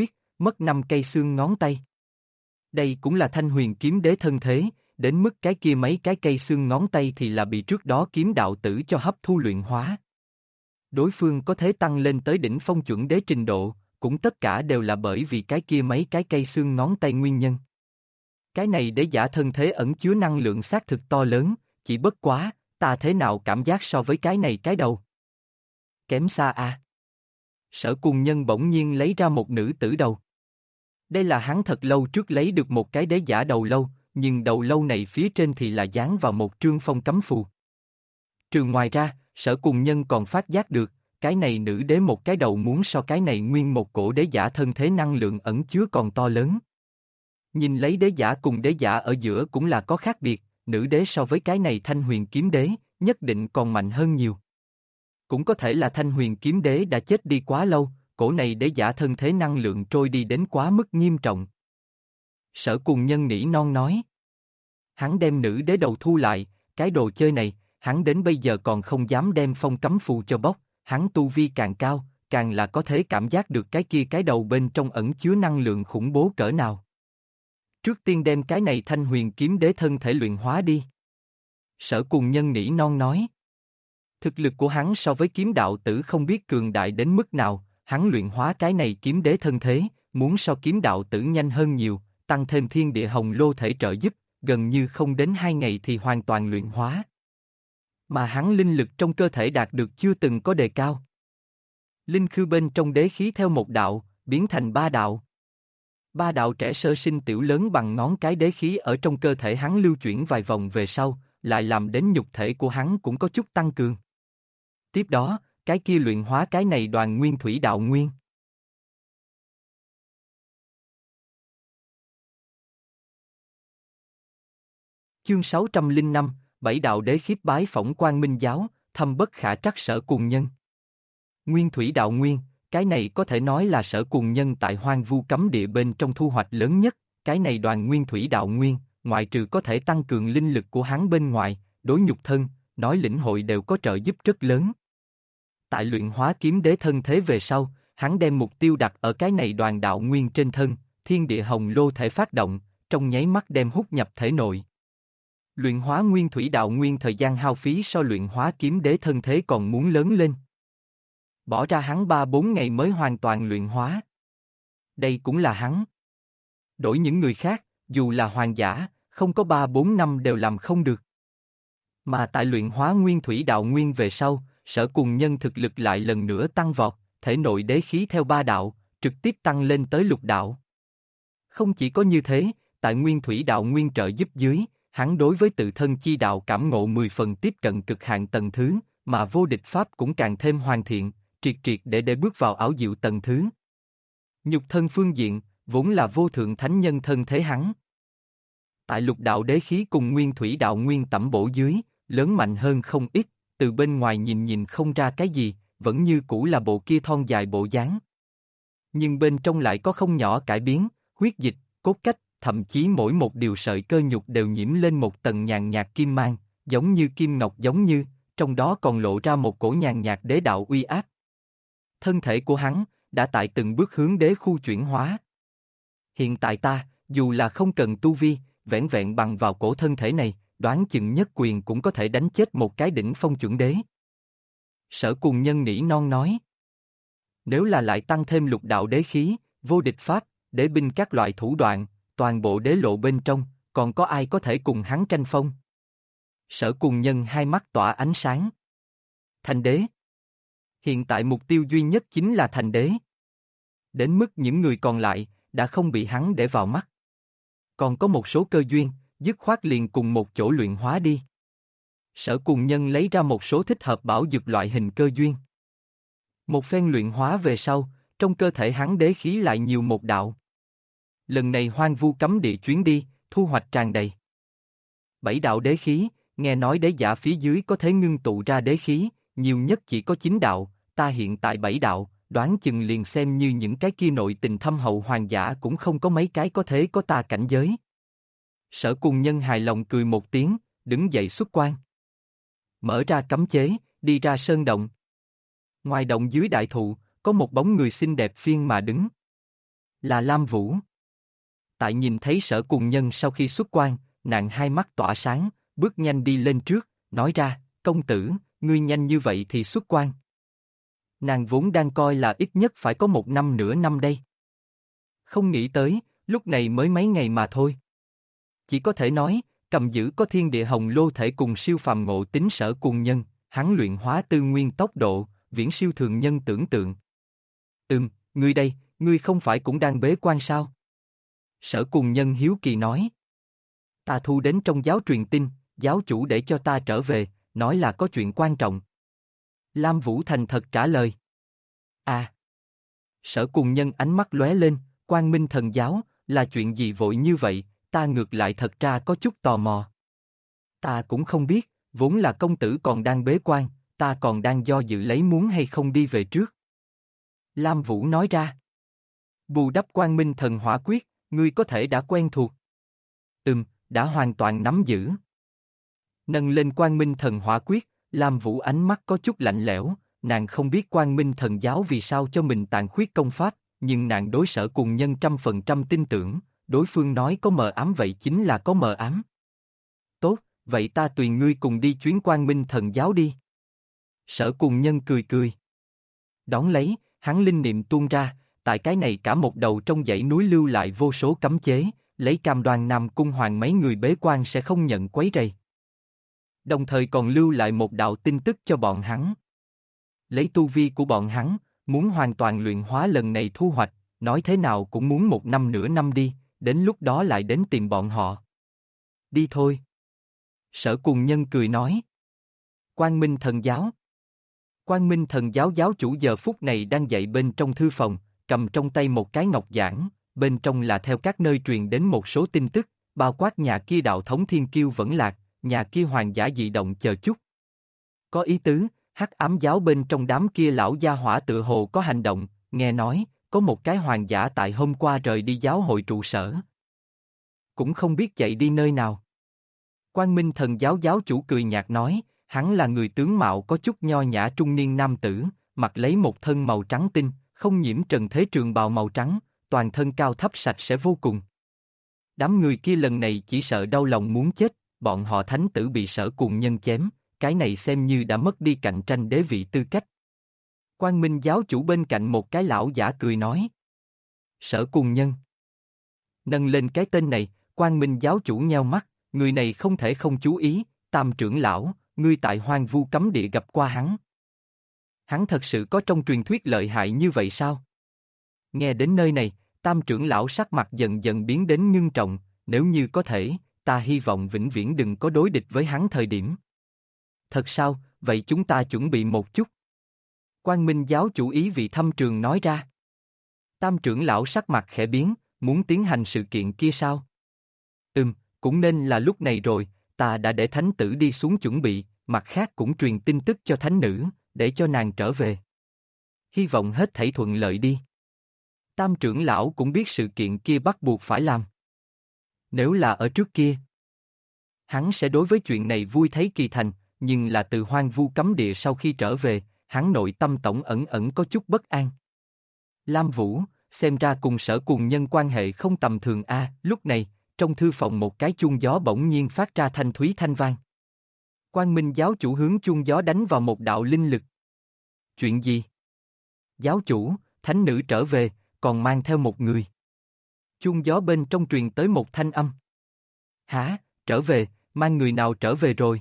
mất 5 cây xương ngón tay. Đây cũng là Thanh Huyền kiếm đế thân thế, đến mức cái kia mấy cái cây xương ngón tay thì là bị trước đó kiếm đạo tử cho hấp thu luyện hóa. Đối phương có thể tăng lên tới đỉnh phong chuẩn đế trình độ, cũng tất cả đều là bởi vì cái kia mấy cái cây xương ngón tay nguyên nhân. Cái này đế giả thân thế ẩn chứa năng lượng xác thực to lớn, chỉ bất quá, ta thế nào cảm giác so với cái này cái đầu. Kém xa a. Sở Cùng Nhân bỗng nhiên lấy ra một nữ tử đầu. Đây là hắn thật lâu trước lấy được một cái đế giả đầu lâu, nhưng đầu lâu này phía trên thì là dán vào một trương phong cấm phù. Trừ ngoài ra, Sở Cùng Nhân còn phát giác được, cái này nữ đế một cái đầu muốn so cái này nguyên một cổ đế giả thân thế năng lượng ẩn chứa còn to lớn. Nhìn lấy đế giả cùng đế giả ở giữa cũng là có khác biệt, nữ đế so với cái này Thanh Huyền kiếm đế, nhất định còn mạnh hơn nhiều. Cũng có thể là Thanh Huyền kiếm đế đã chết đi quá lâu, cổ này đế giả thân thế năng lượng trôi đi đến quá mức nghiêm trọng. Sở Cùng Nhân nỉ non nói. Hắn đem nữ đế đầu thu lại, cái đồ chơi này, hắn đến bây giờ còn không dám đem phong cấm phù cho bóc, hắn tu vi càng cao, càng là có thể cảm giác được cái kia cái đầu bên trong ẩn chứa năng lượng khủng bố cỡ nào. Trước tiên đem cái này Thanh Huyền kiếm đế thân thể luyện hóa đi. Sở Cùng Nhân nỉ non nói. Thực lực của hắn so với kiếm đạo tử không biết cường đại đến mức nào, hắn luyện hóa cái này kiếm đế thân thế, muốn so kiếm đạo tử nhanh hơn nhiều, tăng thêm thiên địa hồng lô thể trợ giúp, gần như không đến 2 ngày thì hoàn toàn luyện hóa. Mà hắn linh lực trong cơ thể đạt được chưa từng có đề cao. Linh khư bên trong đế khí theo một đạo, biến thành 3 đạo. 3 đạo trẻ sơ sinh tiểu lớn bằng ngón cái đế khí ở trong cơ thể hắn lưu chuyển vài vòng về sau, lại làm đến nhục thể của hắn cũng có chút tăng cường. Tiếp đó, cái kia luyện hóa cái này đoàn nguyên thủy đạo nguyên. Chương 605, Bảy đạo đế khiếp bái phỏng Quang Minh giáo, thâm bất khả trắc Sở Cùng Nhân. Nguyên thủy đạo nguyên, cái này có thể nói là Sở Cùng Nhân tại hoang vu cấm địa bên trong thu hoạch lớn nhất, cái này đoàn nguyên thủy đạo nguyên, ngoại trừ có thể tăng cường linh lực của hắn bên ngoài, đối nhục thân, nói lĩnh hội đều có trợ giúp rất lớn. Tại luyện hóa kiếm đế thân thế về sau, hắn đem mục tiêu đặt ở cái này đoàn đạo nguyên trên thân, thiên địa hồng lô thể phát động, trong nháy mắt đem hút nhập thể nội. Luyện hóa nguyên thủy đạo nguyên thời gian hao phí so luyện hóa kiếm đế thân thế còn muốn lớn lên. Bỏ ra hắn 3-4 ngày mới hoàn toàn luyện hóa. Đây cũng là hắn. Đổi những người khác, dù là hoàng giả, không có 3-4 năm đều làm không được. Mà tại luyện hóa nguyên thủy đạo nguyên về sau, Sở Cùng Nhân thực lực lại lần nữa tăng vọt, thể nội đế khí theo 3 đạo, trực tiếp tăng lên tới lục đạo. Không chỉ có như thế, tại nguyên thủy đạo nguyên trợ giúp dưới, hắn đối với tự thân chi đạo cảm ngộ 10 phần tiếp cận cực hạn tầng thứ, mà vô địch pháp cũng càng thêm hoàn thiện, triệt triệt để bước vào ảo diệu tầng thứ. Nhục thân phương diện, vốn là vô thượng thánh nhân thân thế hắn. Tại lục đạo đế khí cùng nguyên thủy đạo nguyên tẩm bổ dưới, lớn mạnh hơn không ít, từ bên ngoài nhìn không ra cái gì, vẫn như cũ là bộ kia thon dài bộ dáng. Nhưng bên trong lại có không nhỏ cải biến, huyết dịch, cốt cách, thậm chí mỗi một điều sợi cơ nhục đều nhiễm lên một tầng nhàn nhạt kim mang, giống như kim ngọc giống như, trong đó còn lộ ra một cổ nhàn nhạt đế đạo uy áp. Thân thể của hắn, đã tại từng bước hướng đế khu chuyển hóa. Hiện tại ta, dù là không cần tu vi, vẻn vẹn bằng vào cổ thân thể này, đoán chừng nhất quyền cũng có thể đánh chết một cái đỉnh phong chuẩn đế. Sở Cùng Nhân nỉ non nói. Nếu là lại tăng thêm lục đạo đế khí, vô địch pháp, đế binh các loại thủ đoạn, toàn bộ đế lộ bên trong, còn có ai có thể cùng hắn tranh phong? Sở Cùng Nhân hai mắt tỏa ánh sáng. Thành đế. Hiện tại mục tiêu duy nhất chính là thành đế. Đến mức những người còn lại, đã không bị hắn để vào mắt. Còn có một số cơ duyên, dứt khoát liền cùng một chỗ luyện hóa đi. Sở Cùng Nhân lấy ra một số thích hợp bảo dược loại hình cơ duyên. Một phen luyện hóa về sau, trong cơ thể hắn đế khí lại nhiều một đạo. Lần này hoang vu cấm địa chuyến đi, thu hoạch tràn đầy. 7 đạo đế khí, nghe nói đế giả phía dưới có thể ngưng tụ ra đế khí, nhiều nhất chỉ có 9 đạo, ta hiện tại 7 đạo, đoán chừng liền xem như những cái kia nội tình thâm hậu hoàng giả cũng không có mấy cái có thể có ta cảnh giới. Sở Cùng Nhân hài lòng cười một tiếng, đứng dậy xuất quan. Mở ra cấm chế, đi ra sơn động. Ngoài động dưới đại thụ, có một bóng người xinh đẹp phiên mà đứng. Là Lam Vũ. Tại nhìn thấy Sở Cùng Nhân sau khi xuất quan, nàng hai mắt tỏa sáng, bước nhanh đi lên trước, nói ra, công tử, ngươi nhanh như vậy thì xuất quan. Nàng vốn đang coi là ít nhất phải có 1 năm nửa năm đây. Không nghĩ tới, lúc này mới mấy ngày mà thôi. Chỉ có thể nói, cầm giữ có thiên địa hồng lô thể cùng siêu phàm ngộ tính Sở Cùng Nhân, hắn luyện hóa tư nguyên tốc độ, viễn siêu thường nhân tưởng tượng. Ngươi đây, ngươi không phải cũng đang bế quan sao? Sở Cùng Nhân hiếu kỳ nói. Ta thu đến trong giáo truyền tin, giáo chủ để cho ta trở về, nói là có chuyện quan trọng. Lam Vũ thành thật trả lời. À! Sở Cùng Nhân ánh mắt lóe lên, Quang Minh Thần Giáo, là chuyện gì vội như vậy, ta ngược lại thật ra có chút tò mò. Ta cũng không biết, vốn là công tử còn đang bế quan, ta còn đang do dự lấy muốn hay không đi về trước. Lam Vũ nói ra. Bù đắp Quang Minh Thần Hỏa Quyết, ngươi có thể đã quen thuộc. Đã hoàn toàn nắm giữ. Nâng lên Quang Minh Thần Hỏa Quyết, Lam Vũ ánh mắt có chút lạnh lẽo, nàng không biết Quang Minh Thần Giáo vì sao cho mình tàn khuyết công pháp, nhưng nàng đối Sở Cùng Nhân 100% tin tưởng, đối phương nói có mờ ám vậy chính là có mờ ám. Tốt, vậy ta tùy ngươi cùng đi chuyến Quang Minh Thần Giáo đi. Sở Cùng Nhân cười cười. Đón lấy, hắn linh niệm tuôn ra, tại cái này cả một đầu trong dãy núi lưu lại vô số cấm chế, lấy cam đoan Nam Cung Hoàng mấy người bế quan sẽ không nhận quấy rầy. Đồng thời còn lưu lại một đạo tin tức cho bọn hắn. Lấy tu vi của bọn hắn, muốn hoàn toàn luyện hóa lần này thu hoạch, nói thế nào cũng muốn 1 năm nửa năm đi, đến lúc đó lại đến tìm bọn họ. Đi thôi. Sở Cùng Nhân cười nói. Quang Minh Thần Giáo. Quang Minh Thần Giáo giáo chủ giờ phút này đang dậy bên trong thư phòng, cầm trong tay một cái ngọc giản, bên trong là theo các nơi truyền đến một số tin tức, bao quát nhà kia đạo thống thiên kiêu vẫn lạc, nhà kia hoàng giả dị động chờ chút. Có ý tứ, Hắc Ám Giáo bên trong đám kia lão gia hỏa tựa hồ có hành động, nghe nói, có một cái hoàng giả tại hôm qua rời đi giáo hội trụ sở. Cũng không biết chạy đi nơi nào. Quang Minh Thần Giáo giáo chủ cười nhạt nói, hắn là người tướng mạo có chút nho nhã trung niên nam tử, mặc lấy một thân màu trắng tinh, không nhiễm trần thế trường bào màu trắng, toàn thân cao thấp sạch sẽ vô cùng. Đám người kia lần này chỉ sợ đau lòng muốn chết, bọn họ thánh tử bị Sở Cùng Nhân chém, cái này xem như đã mất đi cạnh tranh đế vị tư cách. Quang Minh giáo chủ bên cạnh một cái lão giả cười nói. Sở Cùng Nhân. Nâng lên cái tên này, Quang Minh giáo chủ nheo mắt, người này không thể không chú ý, Tam trưởng lão, ngươi tại Hoang Vu Cấm Địa gặp qua hắn. Hắn thật sự có trong truyền thuyết lợi hại như vậy sao? Nghe đến nơi này, Tam trưởng lão sắc mặt dần dần biến đến ngưng trọng, nếu như có thể, ta hy vọng vĩnh viễn đừng có đối địch với hắn thời điểm. Thật sao, vậy chúng ta chuẩn bị một chút. Quang Minh giáo chủ ý vị thâm trường nói ra. Tam trưởng lão sắc mặt khẽ biến, muốn tiến hành sự kiện kia sao? Cũng nên là lúc này rồi, ta đã để thánh tử đi xuống chuẩn bị, mặt khác cũng truyền tin tức cho thánh nữ, để cho nàng trở về. Hy vọng hết thảy thuận lợi đi. Tam trưởng lão cũng biết sự kiện kia bắt buộc phải làm. Nếu là ở trước kia, hắn sẽ đối với chuyện này vui thấy kỳ thành, nhưng là từ Hoang Vu Cấm Địa sau khi trở về, hắn nội tâm tổng ẩn ẩn có chút bất an. Lam Vũ, xem ra cùng Sở Cùng Nhân quan hệ không tầm thường a. Lúc này, trong thư phòng một cái chuông gió bỗng nhiên phát ra thanh thúy thanh vang. Quang Minh giáo chủ hướng chuông gió đánh vào một đạo linh lực. Chuyện gì? Giáo chủ, thánh nữ trở về, còn mang theo một người. Chuông gió bên trong truyền tới một thanh âm. Hả, trở về, mang người nào trở về rồi?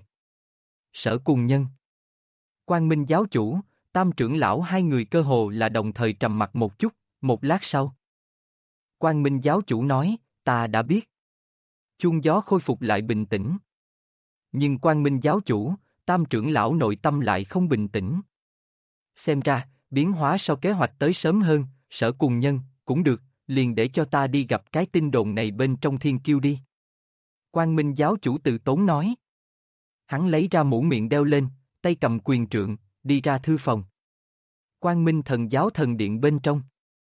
Sở Cùng Nhân. Quang Minh giáo chủ, Tam trưởng lão hai người cơ hồ là đồng thời trầm mặt một chút, một lát sau. Quang Minh giáo chủ nói, ta đã biết. Chuông gió khôi phục lại bình tĩnh. Nhưng Quang Minh giáo chủ, Tam trưởng lão nội tâm lại không bình tĩnh. Xem ra, biến hóa so kế hoạch tới sớm hơn, Sở Cùng Nhân, cũng được, liền để cho ta đi gặp cái tin đồn này bên trong thiên kiêu đi. Quang Minh giáo chủ tự tốn nói. Hắn lấy ra mũ miệng đeo lên, tay cầm quyền trượng, đi ra thư phòng. Quang Minh thần giáo thần điện bên trong.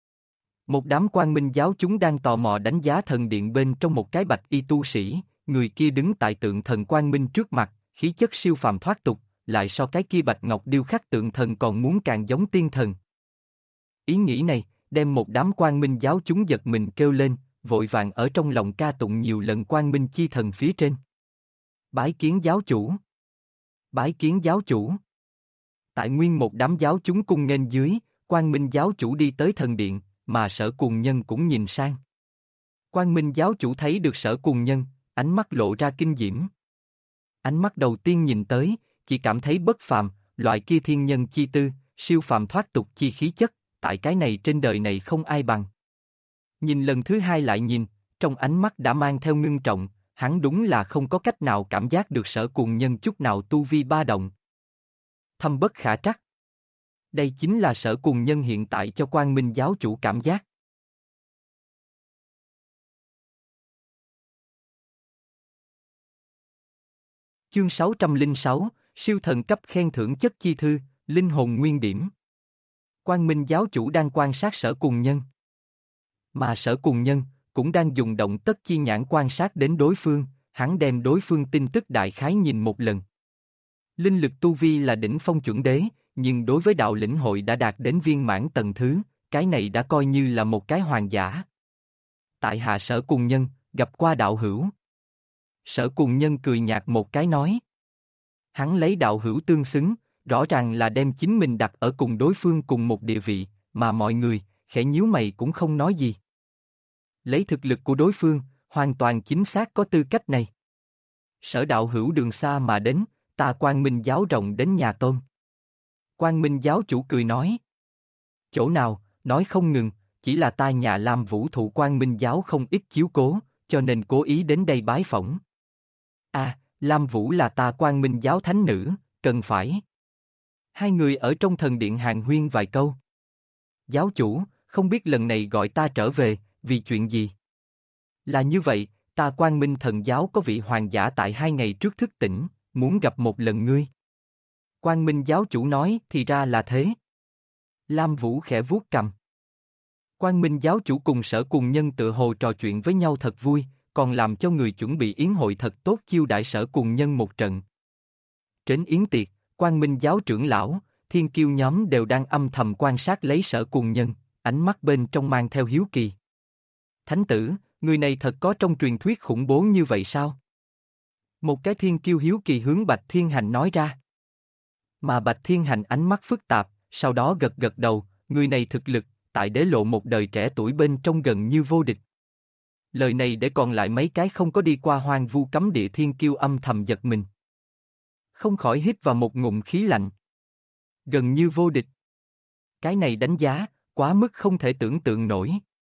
Một đám Quang Minh giáo chúng đang tò mò đánh giá thần điện bên trong một cái bạch y tu sĩ, người kia đứng tại tượng thần Quang Minh trước mặt, khí chất siêu phàm thoát tục, lại so cái kia bạch ngọc điêu khắc tượng thần còn muốn càng giống tiên thần. Ý nghĩ này, đem một đám Quang Minh giáo chúng giật mình kêu lên, vội vàng ở trong lòng ca tụng nhiều lần Quang Minh chi thần phía trên. Bái kiến giáo chủ. Bái kiến giáo chủ. Tại nguyên một đám giáo chúng cung nghênh dưới, Quang Minh giáo chủ đi tới thần điện, mà Sở Cùng Nhân cũng nhìn sang. Quang Minh giáo chủ thấy được Sở Cùng Nhân, ánh mắt lộ ra kinh diễm. Ánh mắt đầu tiên nhìn tới, chỉ cảm thấy bất phàm, loại kia thiên nhân chi tư, siêu phàm thoát tục chi khí chất, tại cái này trên đời này không ai bằng. Nhìn lần thứ hai lại nhìn, trong ánh mắt đã mang theo ngưng trọng, hắn đúng là không có cách nào cảm giác được Sở Cùng Nhân chút nào tu vi ba động. Thâm bất khả trắc. Đây chính là Sở Cùng Nhân hiện tại cho Quang Minh giáo chủ cảm giác. Chương 606, siêu thần cấp khen thưởng chất chi thư, linh hồn nguyên điểm. Quang Minh giáo chủ đang quan sát Sở Cùng Nhân. Mà Sở Cùng Nhân cũng đang dùng động tất chi nhãn quan sát đến đối phương, hắn đem đối phương tin tức đại khái nhìn một lần. Linh lực tu vi là đỉnh phong chuẩn đế, nhưng đối với đạo lĩnh hội đã đạt đến viên mãn tầng thứ, cái này đã coi như là một cái hoàng giả. Tại hạ Sở Cùng Nhân, gặp qua đạo hữu. Sở Cùng Nhân cười nhạt một cái nói. Hắn lấy đạo hữu tương xứng, rõ ràng là đem chính mình đặt ở cùng đối phương cùng một địa vị, mà mọi người, khẽ nhíu mày cũng không nói gì. Lấy thực lực của đối phương, hoàn toàn chính xác có tư cách này. Sở đạo hữu đường xa mà đến, ta Quang Minh giáo rộng đến nhà tôn. Quang Minh giáo chủ cười nói. Chỗ nào, nói không ngừng, chỉ là ta nhà Lam Vũ thụ Quang Minh giáo không ít chiếu cố, cho nên cố ý đến đây bái phỏng. À, Lam Vũ là ta Quang Minh giáo thánh nữ, cần phải. Hai người ở trong thần điện hàn huyên vài câu. Giáo chủ, không biết lần này gọi ta trở về, vì chuyện gì? Là như vậy, ta Quang Minh thần giáo có vị hoàng giả tại 2 ngày trước thức tỉnh, muốn gặp một lần ngươi. Quang Minh giáo chủ nói thì ra là thế. Lam Vũ khẽ vuốt cằm. Quang Minh giáo chủ cùng Sở Cùng Nhân tựa hồ trò chuyện với nhau thật vui, còn làm cho người chuẩn bị yến hội thật tốt chiêu đãi Sở Cùng Nhân một trận. Trên yến tiệc, Quang Minh giáo trưởng lão, thiên kiêu nhóm đều đang âm thầm quan sát lấy Sở Cùng Nhân, ánh mắt bên trong mang theo hiếu kỳ. Thánh tử, người này thật có trong truyền thuyết khủng bố như vậy sao? Một cái thiên kiêu hiếu kỳ hướng Bạch Thiên Hành nói ra. Mà Bạch Thiên Hành ánh mắt phức tạp, sau đó gật gật đầu, người này thực lực, tại đế lộ một đời trẻ tuổi bên trong gần như vô địch. Lời này để còn lại mấy cái không có đi qua hoang vu cấm địa thiên kiêu âm thầm giật mình. Không khỏi hít vào một ngụm khí lạnh. Gần như vô địch. Cái này đánh giá, quá mức không thể tưởng tượng nổi.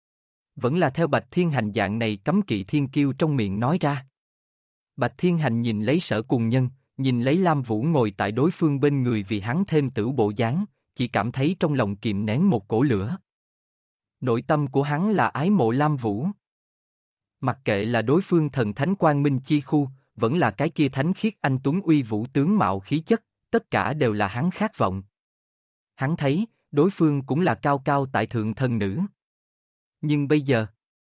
Vẫn là theo Bạch Thiên Hành dạng này cấm kỵ thiên kiêu trong miệng nói ra. Bạch Thiên Hành nhìn lấy Sở Cùng Nhân, nhìn lấy Lam Vũ ngồi tại đối phương bên người vì hắn thêm tửu bộ dáng, chỉ cảm thấy trong lòng kìm nén một cổ lửa. Nội tâm của hắn là ái mộ Lam Vũ. Mặc kệ là đối phương thần thánh quang minh chi khu, vẫn là cái kia thánh khiết anh tuấn uy vũ tướng mạo khí chất, tất cả đều là hắn khát vọng. Hắn thấy, đối phương cũng là cao cao tại thượng thần nữ. Nhưng bây giờ,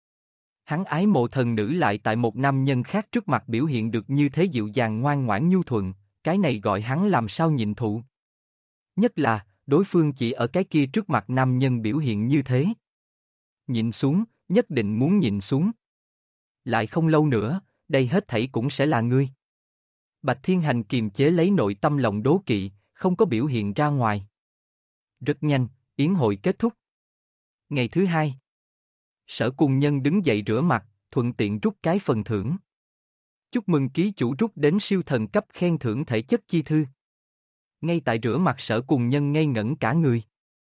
hắn ái mộ thần nữ lại tại một nam nhân khác trước mặt biểu hiện được như thế dịu dàng ngoan ngoãn nhu thuận, cái này gọi hắn làm sao nhịn thụ. Nhất là, đối phương chỉ ở cái kia trước mặt nam nhân biểu hiện như thế. Nhịn xuống, nhất định muốn nhịn xuống. Lại không lâu nữa, đây hết thảy cũng sẽ là ngươi. Bạch Thiên Hành kiềm chế lấy nội tâm lòng đố kỵ, không có biểu hiện ra ngoài. Rất nhanh, yến hội kết thúc. Ngày thứ hai, Sở Cùng Nhân đứng dậy rửa mặt, thuận tiện rút cái phần thưởng. Chúc mừng ký chủ rút đến siêu thần cấp khen thưởng thể chất chi thư. Ngay tại rửa mặt Sở Cùng Nhân ngây ngẩn cả người.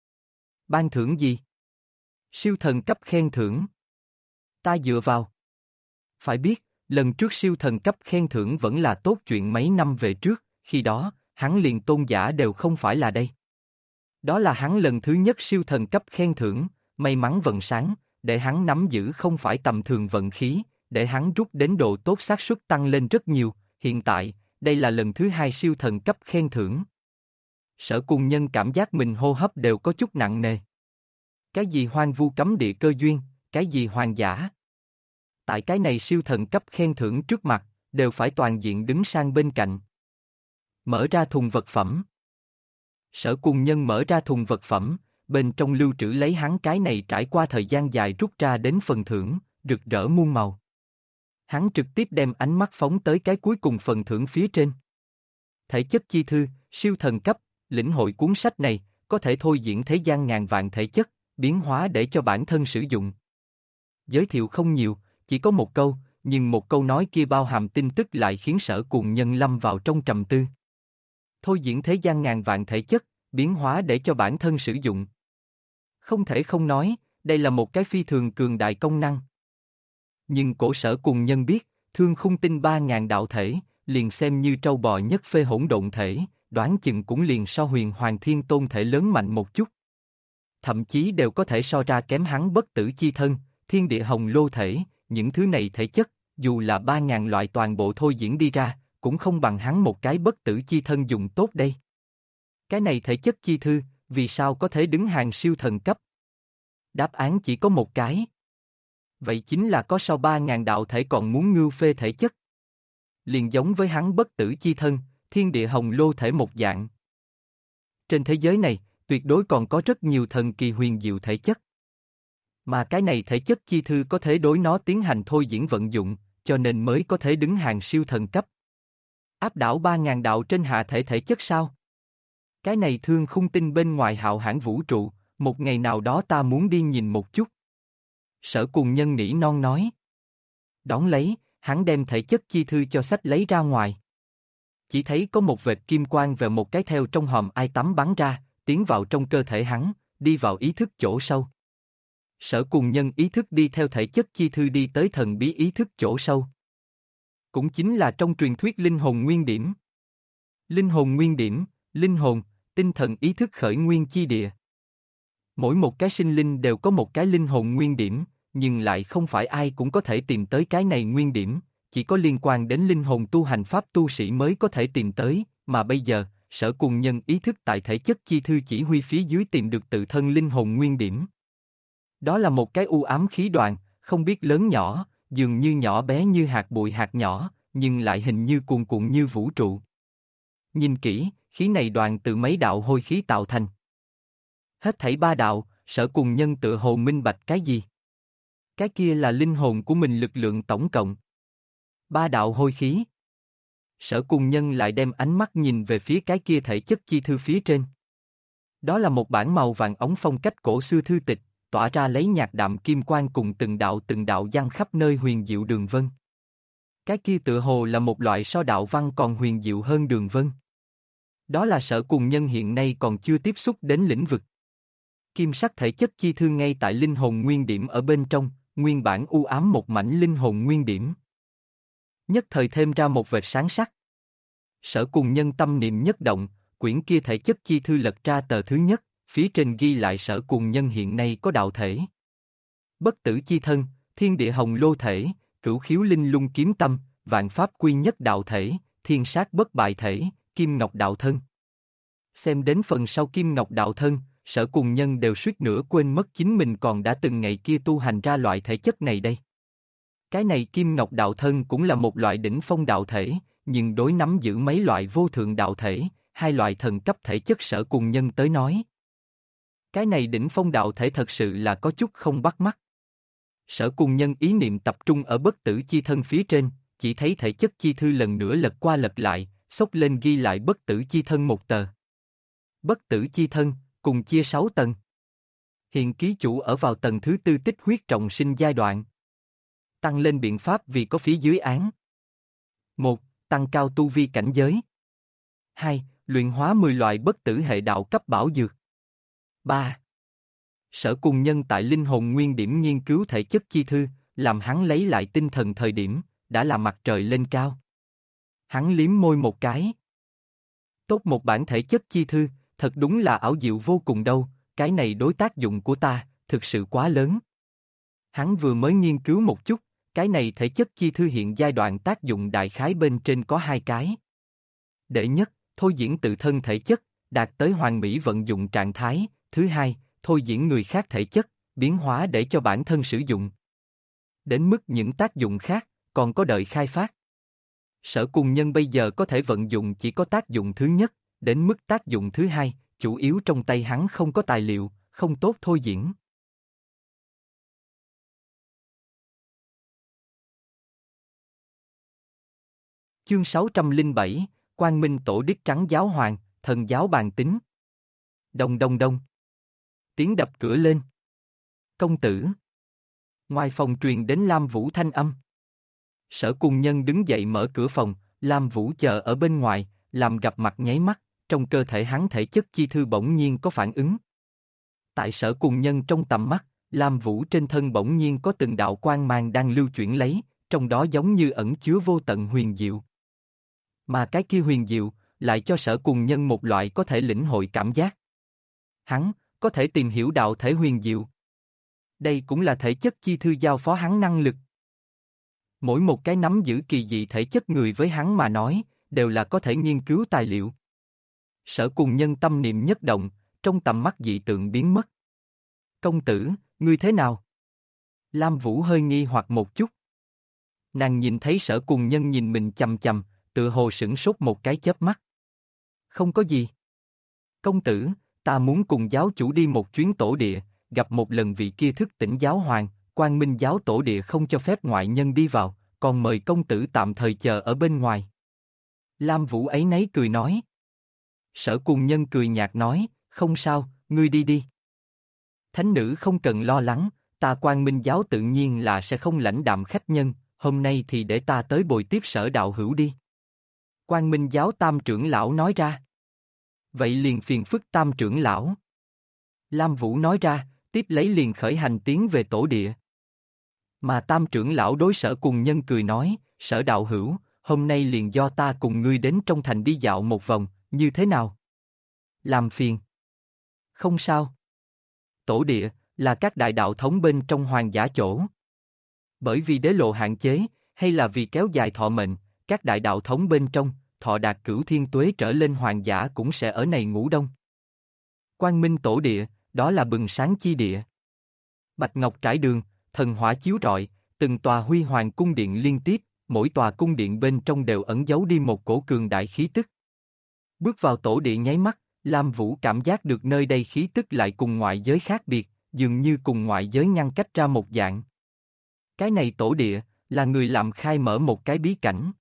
Ban thưởng gì? Siêu thần cấp khen thưởng. Ta dựa vào. Phải biết, lần trước siêu thần cấp khen thưởng vẫn là tốt chuyện mấy năm về trước, khi đó, hắn liền tôn giả đều không phải là đây. Đó là hắn lần thứ nhất siêu thần cấp khen thưởng, may mắn vận sáng, để hắn nắm giữ không phải tầm thường vận khí, để hắn rút đến độ tốt xác suất tăng lên rất nhiều, hiện tại, đây là lần thứ hai siêu thần cấp khen thưởng. Sở Cùng Nhân cảm giác mình hô hấp đều có chút nặng nề. Cái gì hoang vu cấm địa cơ duyên, cái gì hoàng giả. Tại cái này siêu thần cấp khen thưởng trước mặt, đều phải toàn diện đứng sang bên cạnh. Mở ra thùng vật phẩm. Sở Cùng Nhân mở ra thùng vật phẩm, bên trong lưu trữ lấy hắn cái này trải qua thời gian dài rút ra đến phần thưởng, rực rỡ muôn màu. Hắn trực tiếp đem ánh mắt phóng tới cái cuối cùng phần thưởng phía trên. Thể chất chi thư, siêu thần cấp, lĩnh hội cuốn sách này, có thể thôi diễn thế gian ngàn vạn thể chất, biến hóa để cho bản thân sử dụng. Giới thiệu không nhiều, chỉ có một câu, nhưng một câu nói kia bao hàm tin tức lại khiến Sở Cuồng Nhân lâm vào trong trầm tư. Thôi diễn thế gian ngàn vạn thể chất, biến hóa để cho bản thân sử dụng. Không thể không nói, đây là một cái phi thường cường đại công năng. Nhưng cổ Sở Cuồng Nhân biết, Thương Khung Tinh 3.000 đạo thể, liền xem như trâu bò nhất phê hỗn độn thể, đoán chừng cũng liền so Huyền Hoàng Thiên Tôn thể lớn mạnh một chút. Thậm chí đều có thể so ra kém hắn bất tử chi thân, thiên địa hồng lô thể, những thứ này thể chất, dù là 3.000 loại toàn bộ thôi diễn đi ra, cũng không bằng hắn một cái bất tử chi thân dùng tốt đây. Cái này thể chất chi thư, vì sao có thể đứng hàng siêu thần cấp? Đáp án chỉ có một cái. Vậy chính là có sau 3.000 đạo thể còn muốn ngưu phê thể chất. Liền giống với hắn bất tử chi thân, thiên địa hồng lô thể một dạng. Trên thế giới này, tuyệt đối còn có rất nhiều thần kỳ huyền diệu thể chất. Mà cái này thể chất chi thư có thể đối nó tiến hành thôi diễn vận dụng, cho nên mới có thể đứng hàng siêu thần cấp. Áp đảo 3.000 đạo trên hạ thể thể chất sao? Cái này Thương Khung Tinh bên ngoài hạo hãn vũ trụ, một ngày nào đó ta muốn đi nhìn một chút. Sở Cuồng Nhân nỉ non nói. Đón lấy, hắn đem thể chất chi thư cho sách lấy ra ngoài. Chỉ thấy có một vệt kim quang về một cái theo trong hòm ai tắm bắn ra, tiến vào trong cơ thể hắn, đi vào ý thức chỗ sâu. Sở Cuồng Nhân ý thức đi theo thể chất chi thư đi tới thần bí ý thức chỗ sâu. Cũng chính là trong truyền thuyết linh hồn nguyên điểm. Linh hồn nguyên điểm, linh hồn, tinh thần ý thức khởi nguyên chi địa. Mỗi một cái sinh linh đều có một cái linh hồn nguyên điểm, nhưng lại không phải ai cũng có thể tìm tới cái này nguyên điểm, chỉ có liên quan đến linh hồn tu hành pháp tu sĩ mới có thể tìm tới, mà bây giờ, Sở Cuồng Nhân ý thức tại thể chất chi thư chỉ huy phía dưới tìm được tự thân linh hồn nguyên điểm. Đó là một cái u ám khí đoàn, không biết lớn nhỏ, dường như nhỏ bé như hạt bụi hạt nhỏ, nhưng lại hình như cuồn cuộn như vũ trụ. Nhìn kỹ, khí này đoàn từ mấy đạo hôi khí tạo thành. Hết thảy 3 đạo, Sở Cuồng Nhân tựa hồ minh bạch cái gì? Cái kia là linh hồn của mình lực lượng tổng cộng. 3 đạo hôi khí. Sở Cuồng Nhân lại đem ánh mắt nhìn về phía cái kia thể chất chi thư phía trên. Đó là một bản màu vàng ống phong cách cổ xưa thư tịch, tỏa ra lấy nhạt đạm kim quang cùng từng đạo giăng khắp nơi huyền diệu đường vân. Cái kia tựa hồ là một loại so đạo văn còn huyền diệu hơn đường vân. Đó là Sở Cuồng Nhân hiện nay còn chưa tiếp xúc đến lĩnh vực. Kim sắc thể chất chi thư ngay tại linh hồn nguyên điểm ở bên trong, nguyên bản u ám một mảnh linh hồn nguyên điểm. Nhất thời thêm ra một vệt sáng sắc. Sở Cuồng Nhân tâm niệm nhất động, quyển kia thể chất chi thư lật ra tờ thứ nhất, phía trên ghi lại Sở Cuồng Nhân hiện nay có đạo thể. Bất tử chi thân, thiên địa hồng lô thể, cửu khiếu linh lung kiếm tâm, vạn pháp quy nhất đạo thể, thiên sát bất bại thể, kim ngọc đạo thân. Xem đến phần sau kim ngọc đạo thân, Sở Cuồng Nhân đều suýt nữa quên mất chính mình còn đã từng ngày kia tu hành ra loại thể chất này đây. Cái này kim ngọc đạo thân cũng là một loại đỉnh phong đạo thể, nhưng đối nắm giữ mấy loại vô thượng đạo thể, hai loại thần cấp thể chất Sở Cuồng Nhân tới nói. Cái này đỉnh phong đạo thể thật sự là có chút không bắt mắt. Sở Cuồng Nhân ý niệm tập trung ở bất tử chi thân phía trên, chỉ thấy thể chất chi thư lần nữa lật qua lật lại, xốc lên ghi lại bất tử chi thân một tờ. Bất tử chi thân, cùng chia 6 tầng. Hiện ký chủ ở vào tầng thứ 4 tích huyết trọng sinh giai đoạn. Tăng lên biện pháp vì có phía dưới án. 1. Tăng cao tu vi cảnh giới. 2. Luyện hóa 10 loại bất tử hệ đạo cấp bảo dược. 3. Sở Cuồng Nhân tại linh hồn nguyên điểm nghiên cứu thể chất chi thư, làm hắn lấy lại tinh thần thời điểm, đã là mặt trời lên cao. Hắn liếm môi một cái. Tốt một bản thể chất chi thư, thật đúng là ảo diệu vô cùng đâu, cái này đối tác dụng của ta, thực sự quá lớn. Hắn vừa mới nghiên cứu một chút, cái này thể chất chi thư hiện giai đoạn tác dụng đại khái bên trên có 2 cái. Đệ nhất, thôi diễn tự thân thể chất, đạt tới hoàn mỹ vận dụng trạng thái, thứ hai, thôi diễn người khác thể chất, biến hóa để cho bản thân sử dụng. Đến mức những tác dụng khác, còn có đợi khai phát. Sở Cuồng Nhân bây giờ có thể vận dụng chỉ có tác dụng thứ nhất, đến mức tác dụng thứ hai, chủ yếu trong tay hắn không có tài liệu, không tốt thôi diễn. Chương 607, Quang Minh Tổ Đích Trắng Giáo Hoàng, Thần Giáo Bàn Tính. Đông đông đông. Tiếng đập cửa lên. Công tử. Ngoài phòng truyền đến Lam Vũ thanh âm. Sở Cùng Nhân đứng dậy mở cửa phòng, Lam Vũ chờ ở bên ngoài, làm gặp mặt nháy mắt, trong cơ thể hắn thể chất chi thư bỗng nhiên có phản ứng. Tại Sở Cùng Nhân trong tầm mắt, Lam Vũ trên thân bỗng nhiên có từng đạo quang mang đang lưu chuyển lấy, trong đó giống như ẩn chứa vô tận huyền diệu. Mà cái kia huyền diệu, lại cho Sở Cùng Nhân một loại có thể lĩnh hội cảm giác. Hắn, có thể tìm hiểu đạo thể huyền diệu. Đây cũng là thể chất chi thư giao phó hắn năng lực. Mỗi một cái nắm giữ kỳ dị thể chất người với hắn mà nói, đều là có thể nghiên cứu tài liệu. Sở Cùng Nhân tâm niệm nhất động, trong tầm mắt dị tượng biến mất. Công tử, ngươi thế nào? Lam Vũ hơi nghi hoặc một chút. Nàng nhìn thấy Sở Cùng Nhân nhìn mình chằm chằm, tựa hồ sửng sốt một cái chớp mắt. Không có gì. Công tử, ta muốn cùng giáo chủ đi một chuyến tổ địa, gặp một lần vị kia thức tỉnh giáo hoàng, Quang Minh giáo tổ địa không cho phép ngoại nhân đi vào, còn mời công tử tạm thời chờ ở bên ngoài. Lam Vũ ấy nấy cười nói. Sở Cùng Nhân cười nhạt nói, không sao, ngươi đi đi. Thánh nữ không cần lo lắng, ta Quang Minh giáo tự nhiên là sẽ không lãnh đạm khách nhân, hôm nay thì để ta tới bồi tiếp Sở đạo hữu đi. Quang Minh giáo tam trưởng lão nói ra. Vậy liền phiền phức tam trưởng lão. Lam Vũ nói ra, tiếp lấy liền khởi hành tiến về tổ địa. Mà tam trưởng lão đối Sở Cùng Nhân cười nói, Sở đạo hữu, hôm nay liền do ta cùng ngươi đến trong thành đi dạo một vòng, như thế nào? Làm phiền. Không sao. Tổ địa, là các đại đạo thống bên trong hoàng giả chỗ. Bởi vì đế lộ hạn chế, hay là vì kéo dài thọ mệnh, các đại đạo thống bên trong, thọ đạt cửu thiên tuế trở lên hoàng giả cũng sẽ ở này ngủ đông. Quang Minh tổ địa, đó là bừng sáng chi địa. Bạch ngọc trải đường, thần hỏa chiếu rọi, từng tòa huy hoàng cung điện liên tiếp, mỗi tòa cung điện bên trong đều ẩn giấu đi một cổ cường đại khí tức. Bước vào tổ địa nháy mắt, Lam Vũ cảm giác được nơi đây khí tức lại cùng ngoại giới khác biệt, dường như cùng ngoại giới ngăn cách ra một dạng. Cái này tổ địa, là người làm khai mở một cái bí cảnh.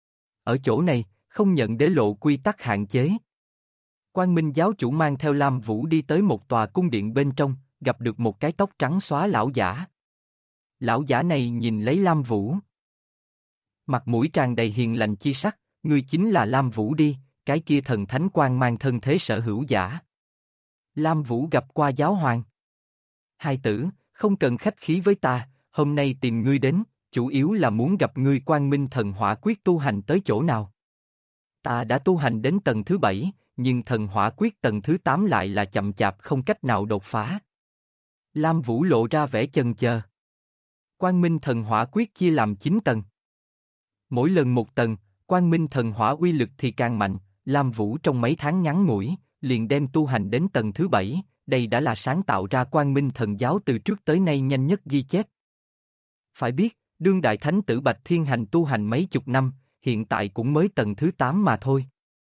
Ở chỗ này, không nhận đế lộ quy tắc hạn chế. Quang Minh giáo chủ mang theo Lam Vũ đi tới một tòa cung điện bên trong, gặp được một cái tóc trắng xóa lão giả. Lão giả này nhìn lấy Lam Vũ. Mặt mũi tràn đầy hiền lành chi sắc, ngươi chính là Lam Vũ đi, cái kia thần thánh quang mang thân thế sở hữu giả. Lam Vũ gặp qua giáo hoàng. Hai tử, không cần khách khí với ta, hôm nay tìm ngươi đến, chủ yếu là muốn gặp ngươi Quang Minh thần hỏa quyết tu hành tới chỗ nào. Ta đã tu hành đến tầng thứ 7, nhưng thần hỏa quyết tầng thứ 8 lại là chậm chạp không cách nào đột phá. Lam Vũ lộ ra vẻ chần chờ. Quang Minh thần hỏa quyết chia làm 9 tầng. Mỗi lần một tầng, Quang Minh thần hỏa uy lực thì càng mạnh, Lam Vũ trong mấy tháng ngắn ngủi, liền đem tu hành đến tầng thứ 7, đây đã là sáng tạo ra Quang Minh thần giáo từ trước tới nay nhanh nhất ghi chép. Phải biết, đương đại thánh tử Bạch Thiên Hành tu hành mấy chục năm, hiện tại cũng mới tầng thứ 8 mà thôi.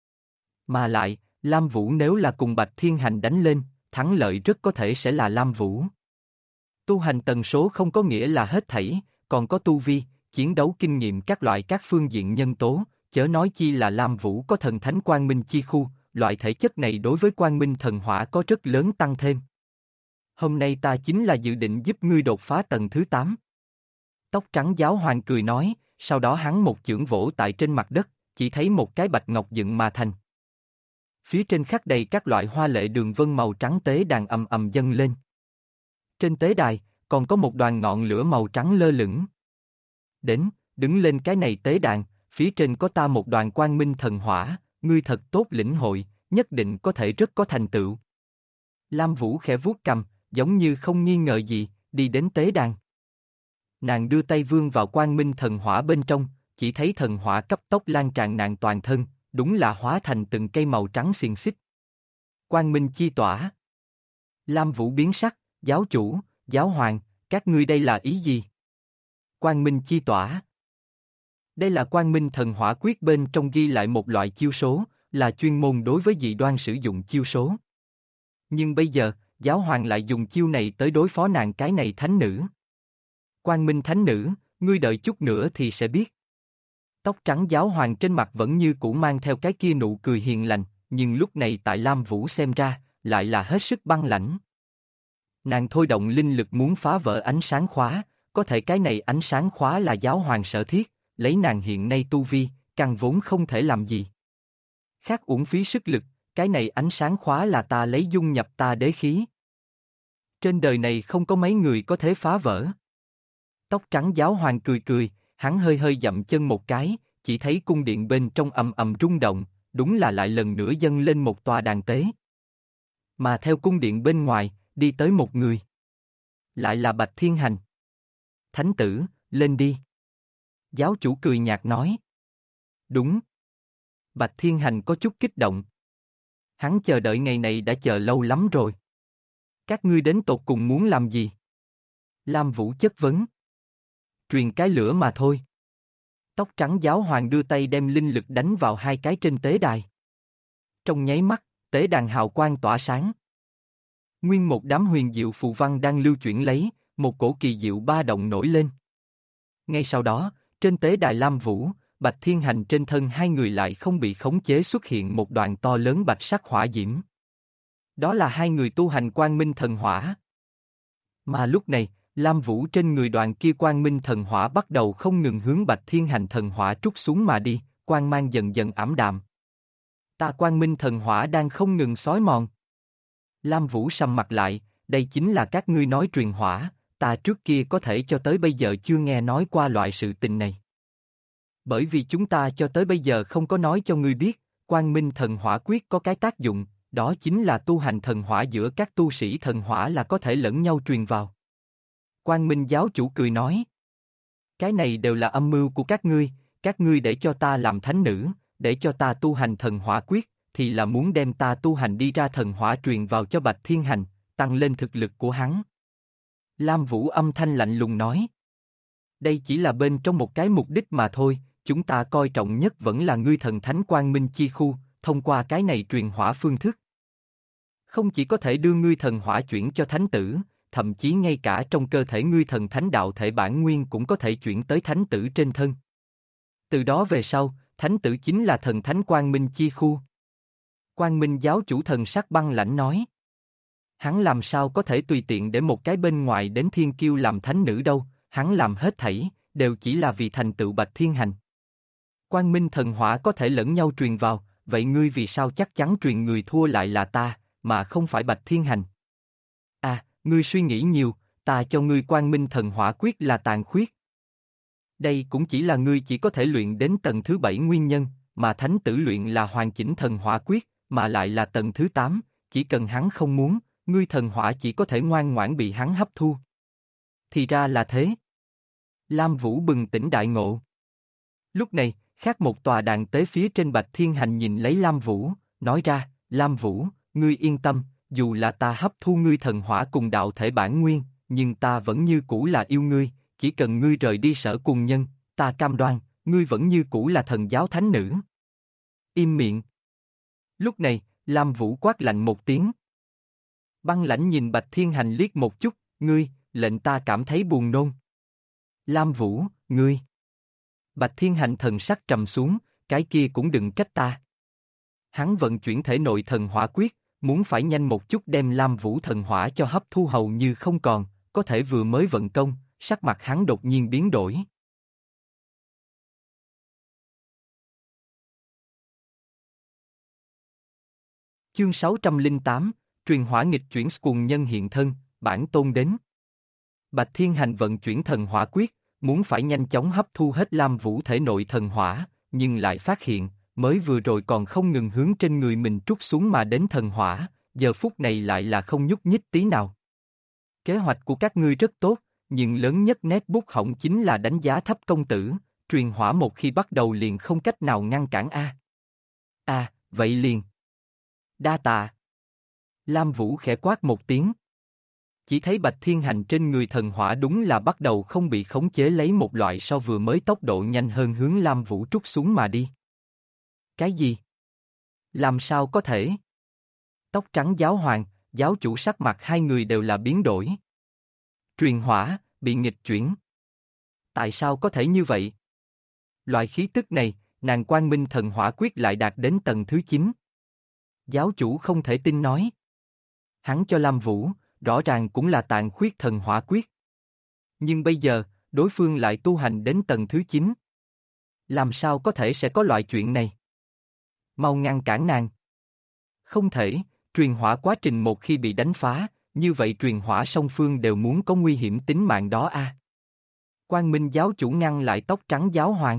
Mà lại, Lam Vũ nếu là cùng Bạch Thiên Hành đánh lên, thắng lợi rất có thể sẽ là Lam Vũ. Tu hành tần số không có nghĩa là hết thảy, còn có tu vi, chiến đấu kinh nghiệm các loại các phương diện nhân tố, chớ nói chi là Lam Vũ có thần thánh quang minh chi khu, loại thể chất này đối với quang minh thần hỏa có rất lớn tăng thêm. Hôm nay ta chính là dự định giúp ngươi đột phá tầng thứ 8. Tóc trắng giáo hoàng cười nói, sau đó hắn một chưởng vỗ tại trên mặt đất, chỉ thấy một cái bạch ngọc dựng mà thành. Phía trên khắc đầy các loại hoa lệ đường vân màu trắng tế đàn ầm ầm dâng lên. Trên tế đài, còn có một đoàn ngọn lửa màu trắng lơ lửng. Đến, đứng lên cái này tế đàn, phía trên có ta một đoàn quang minh thần hỏa, ngươi thật tốt lĩnh hội, nhất định có thể rất có thành tựu. Lam Vũ khẽ vuốt cầm, giống như không nghi ngờ gì, đi đến tế đàn. Nàng đưa tay vươn vào quang minh thần hỏa bên trong, chỉ thấy thần hỏa cấp tốc lan tràn nàng toàn thân, đúng là hóa thành từng cây màu trắng xiềng xích. Quang minh chi tỏa. Lam Vũ biến sắc, giáo chủ, giáo hoàng, các ngươi đây là ý gì? Quang minh chi tỏa. Đây là quang minh thần hỏa quyết bên trong ghi lại một loại chiêu số, là chuyên môn đối với dị đoan sử dụng chiêu số. Nhưng bây giờ, giáo hoàng lại dùng chiêu này tới đối phó nàng cái này thánh nữ. Quang Minh thánh nữ, ngươi đợi chút nữa thì sẽ biết. Tóc trắng giáo hoàng trên mặt vẫn như cũ mang theo cái kia nụ cười hiền lành, nhưng lúc này tại Lam Vũ xem ra, lại là hết sức băng lãnh. Nàng thôi động linh lực muốn phá vỡ ánh sáng khóa, có thể cái này ánh sáng khóa là giáo hoàng sở thiết, lấy nàng hiện nay tu vi, căn vốn không thể làm gì. Khác uổng phí sức lực, cái này ánh sáng khóa là ta lấy dung nhập ta đế khí. Trên đời này không có mấy người có thể phá vỡ. Tóc trắng giáo hoàng cười cười, hắn hơi hơi dậm chân một cái, chỉ thấy cung điện bên trong ầm ầm rung động, đúng là lại lần nữa dâng lên một tòa đàn tế. Mà theo cung điện bên ngoài, đi tới một người. Lại là Bạch Thiên Hành. Thánh tử, lên đi. Giáo chủ cười nhạt nói. Đúng. Bạch Thiên Hành có chút kích động. Hắn chờ đợi ngày này đã chờ lâu lắm rồi. Các ngươi đến tột cùng muốn làm gì? Lam Vũ chất vấn. Truyền cái lửa mà thôi. Tóc trắng giáo hoàng đưa tay đem linh lực đánh vào hai cái trên tế đài. Trong nháy mắt, tế đàn hào quang tỏa sáng. Nguyên một đám huyền diệu phù văn đang lưu chuyển lấy, một cổ kỳ diệu ba động nổi lên. Ngay sau đó, trên tế đài Lam Vũ, Bạch Thiên Hành trên thân hai người lại không bị khống chế xuất hiện một đoạn to lớn bạch sắc hỏa diễm. Đó là hai người tu hành quang minh thần hỏa. Mà lúc này, Lam Vũ trên người đoàn kia quang minh thần hỏa bắt đầu không ngừng hướng Bạch Thiên Hành thần hỏa trút xuống mà đi, quang mang dần dần ảm đạm. Ta quang minh thần hỏa đang không ngừng xói mòn. Lam Vũ sầm mặt lại, đây chính là các ngươi nói truyền hỏa, ta trước kia có thể cho tới bây giờ chưa nghe nói qua loại sự tình này. Bởi vì chúng ta cho tới bây giờ không có nói cho ngươi biết, quang minh thần hỏa quyết có cái tác dụng, đó chính là tu hành thần hỏa giữa các tu sĩ thần hỏa là có thể lẫn nhau truyền vào. Quang Minh giáo chủ cười nói. Cái này đều là âm mưu của các ngươi để cho ta làm thánh nữ, để cho ta tu hành thần hỏa quyết, thì là muốn đem ta tu hành đi ra thần hỏa truyền vào cho Bạch Thiên Hành, tăng lên thực lực của hắn. Lam Vũ âm thanh lạnh lùng nói. Đây chỉ là bên trong một cái mục đích mà thôi, chúng ta coi trọng nhất vẫn là ngươi thần thánh quang minh chi khu, thông qua cái này truyền hỏa phương thức. Không chỉ có thể đưa ngươi thần hỏa chuyển cho thánh tử, thậm chí ngay cả trong cơ thể ngươi thần thánh đạo thể bản nguyên cũng có thể chuyển tới thánh tử trên thân. Từ đó về sau, thánh tử chính là thần thánh quang minh chi khu. Quang Minh giáo chủ thần sắc băng lãnh nói. Hắn làm sao có thể tùy tiện để một cái bên ngoài đến thiên kiêu làm thánh nữ đâu, hắn làm hết thảy, đều chỉ là vì thành tựu Bạch Thiên Hành. Quang Minh thần hỏa có thể lẫn nhau truyền vào, vậy ngươi vì sao chắc chắn truyền người thua lại là ta, mà không phải Bạch Thiên Hành? À, ngươi suy nghĩ nhiều, ta cho ngươi Quang Minh thần hỏa quyết là tàn khuyết. Đây cũng chỉ là ngươi chỉ có thể luyện đến tầng thứ 7 nguyên nhân, mà thánh tử luyện là hoàn chỉnh thần hỏa quyết, mà lại là tầng thứ 8, chỉ cần hắn không muốn, ngươi thần hỏa chỉ có thể ngoan ngoãn bị hắn hấp thu. Thì ra là thế. Lam Vũ bừng tỉnh đại ngộ. Lúc này, khác một tòa đàn tế phía trên Bạch Thiên Hành nhìn lấy Lam Vũ, nói ra, Lam Vũ, ngươi yên tâm, dù là ta hấp thu ngươi thần hỏa cùng đạo thể bản nguyên, nhưng ta vẫn như cũ là yêu ngươi, chỉ cần ngươi rời đi Sở Cùng Nhân, ta cam đoan, ngươi vẫn như cũ là thần giáo thánh nữ. Im miệng. Lúc này, Lam Vũ quát lạnh một tiếng. Băng lãnh nhìn Bạch Thiên Hành liếc một chút, ngươi, lệnh ta cảm thấy buồn nôn. Lam Vũ, ngươi. Bạch Thiên Hành thần sắc trầm xuống, cái kia cũng đừng trách ta. Hắn vận chuyển thể nội thần hỏa quyết, muốn phải nhanh một chút đem Lam Vũ thần hỏa cho hấp thu hầu như không còn, có thể vừa mới vận công, sắc mặt hắn đột nhiên biến đổi. Chương 608, truyền hỏa nghịch chuyển cùng nhân hiện thân, bản tôn đến. Bạch Thiên Hành vận chuyển thần hỏa quyết, muốn phải nhanh chóng hấp thu hết Lam Vũ thể nội thần hỏa, nhưng lại phát hiện, mới vừa rồi còn không ngừng hướng trên người mình trút xuống mà đến thần hỏa, giờ phút này lại là không nhúc nhích tí nào. Kế hoạch của các ngươi rất tốt, nhưng lớn nhất nét bút hỏng chính là đánh giá thấp công tử, truyền hỏa một khi bắt đầu liền không cách nào ngăn cản a. Vậy liền. Đa tạ. Lam Vũ khẽ quát một tiếng. Chỉ thấy Bạch Thiên Hành trên người thần hỏa đúng là bắt đầu không bị khống chế lấy một loại so vừa mới tốc độ nhanh hơn hướng Lam Vũ trút xuống mà đi. Cái gì? Làm sao có thể? Tóc trắng giáo hoàng, giáo chủ sắc mặt hai người đều là biến đổi. Truyền hỏa, bị nghịch chuyển. Tại sao có thể như vậy? Loại khí tức này, nàng Quang Minh thần hỏa quyết lại đạt đến tầng thứ 9. Giáo chủ không thể tin nói. Hắn cho Lam Vũ, rõ ràng cũng là tàn khuyết thần hỏa quyết. Nhưng bây giờ, đối phương lại tu hành đến tầng thứ 9. Làm sao có thể sẽ có loại chuyện này? Mau ngăn cản nàng. Không thể, truyền hỏa quá trình một khi bị đánh phá, như vậy truyền hỏa song phương đều muốn có nguy hiểm tính mạng đó a. Quang Minh giáo chủ ngăn lại tóc trắng giáo hoàng.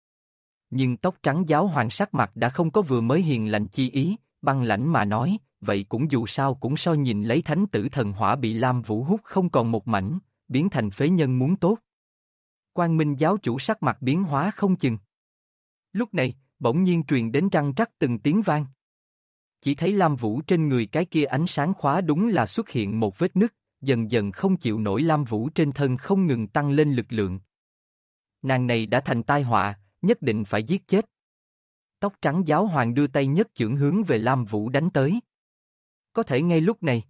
Nhưng tóc trắng giáo hoàng sắc mặt đã không có vừa mới hiền lành chi ý, băng lãnh mà nói, vậy cũng dù sao cũng so nhìn lấy thánh tử thần hỏa bị Lam Vũ hút không còn một mảnh, biến thành phế nhân muốn tốt. Quang Minh giáo chủ sắc mặt biến hóa không chừng. Lúc này, bỗng nhiên truyền đến răng rắc từng tiếng vang. Chỉ thấy Lam Vũ trên người cái kia ánh sáng khóa đúng là xuất hiện một vết nứt, dần dần không chịu nổi Lam Vũ trên thân không ngừng tăng lên lực lượng. Nàng này đã thành tai họa, nhất định phải giết chết. Tóc trắng giáo hoàng đưa tay nhất chưởng hướng về Lam Vũ đánh tới. Có thể ngay lúc này,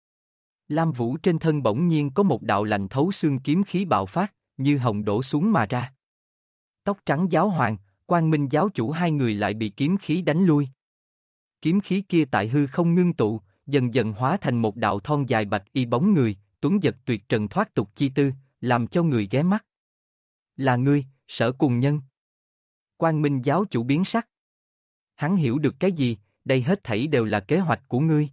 Lam Vũ trên thân bỗng nhiên có một đạo lạnh thấu xương kiếm khí bạo phát, như hồng đổ xuống mà ra. Tóc trắng giáo hoàng, Quang Minh giáo chủ hai người lại bị kiếm khí đánh lui. Kiếm khí kia tại hư không ngưng tụ, dần dần hóa thành một đạo thon dài bạch y bóng người, tuấn giật tuyệt trần thoát tục chi tư, làm cho người ghé mắt. Là ngươi, Sở Cùng Nhân. Quang Minh giáo chủ biến sắc. Hắn hiểu được cái gì, đây hết thảy đều là kế hoạch của ngươi.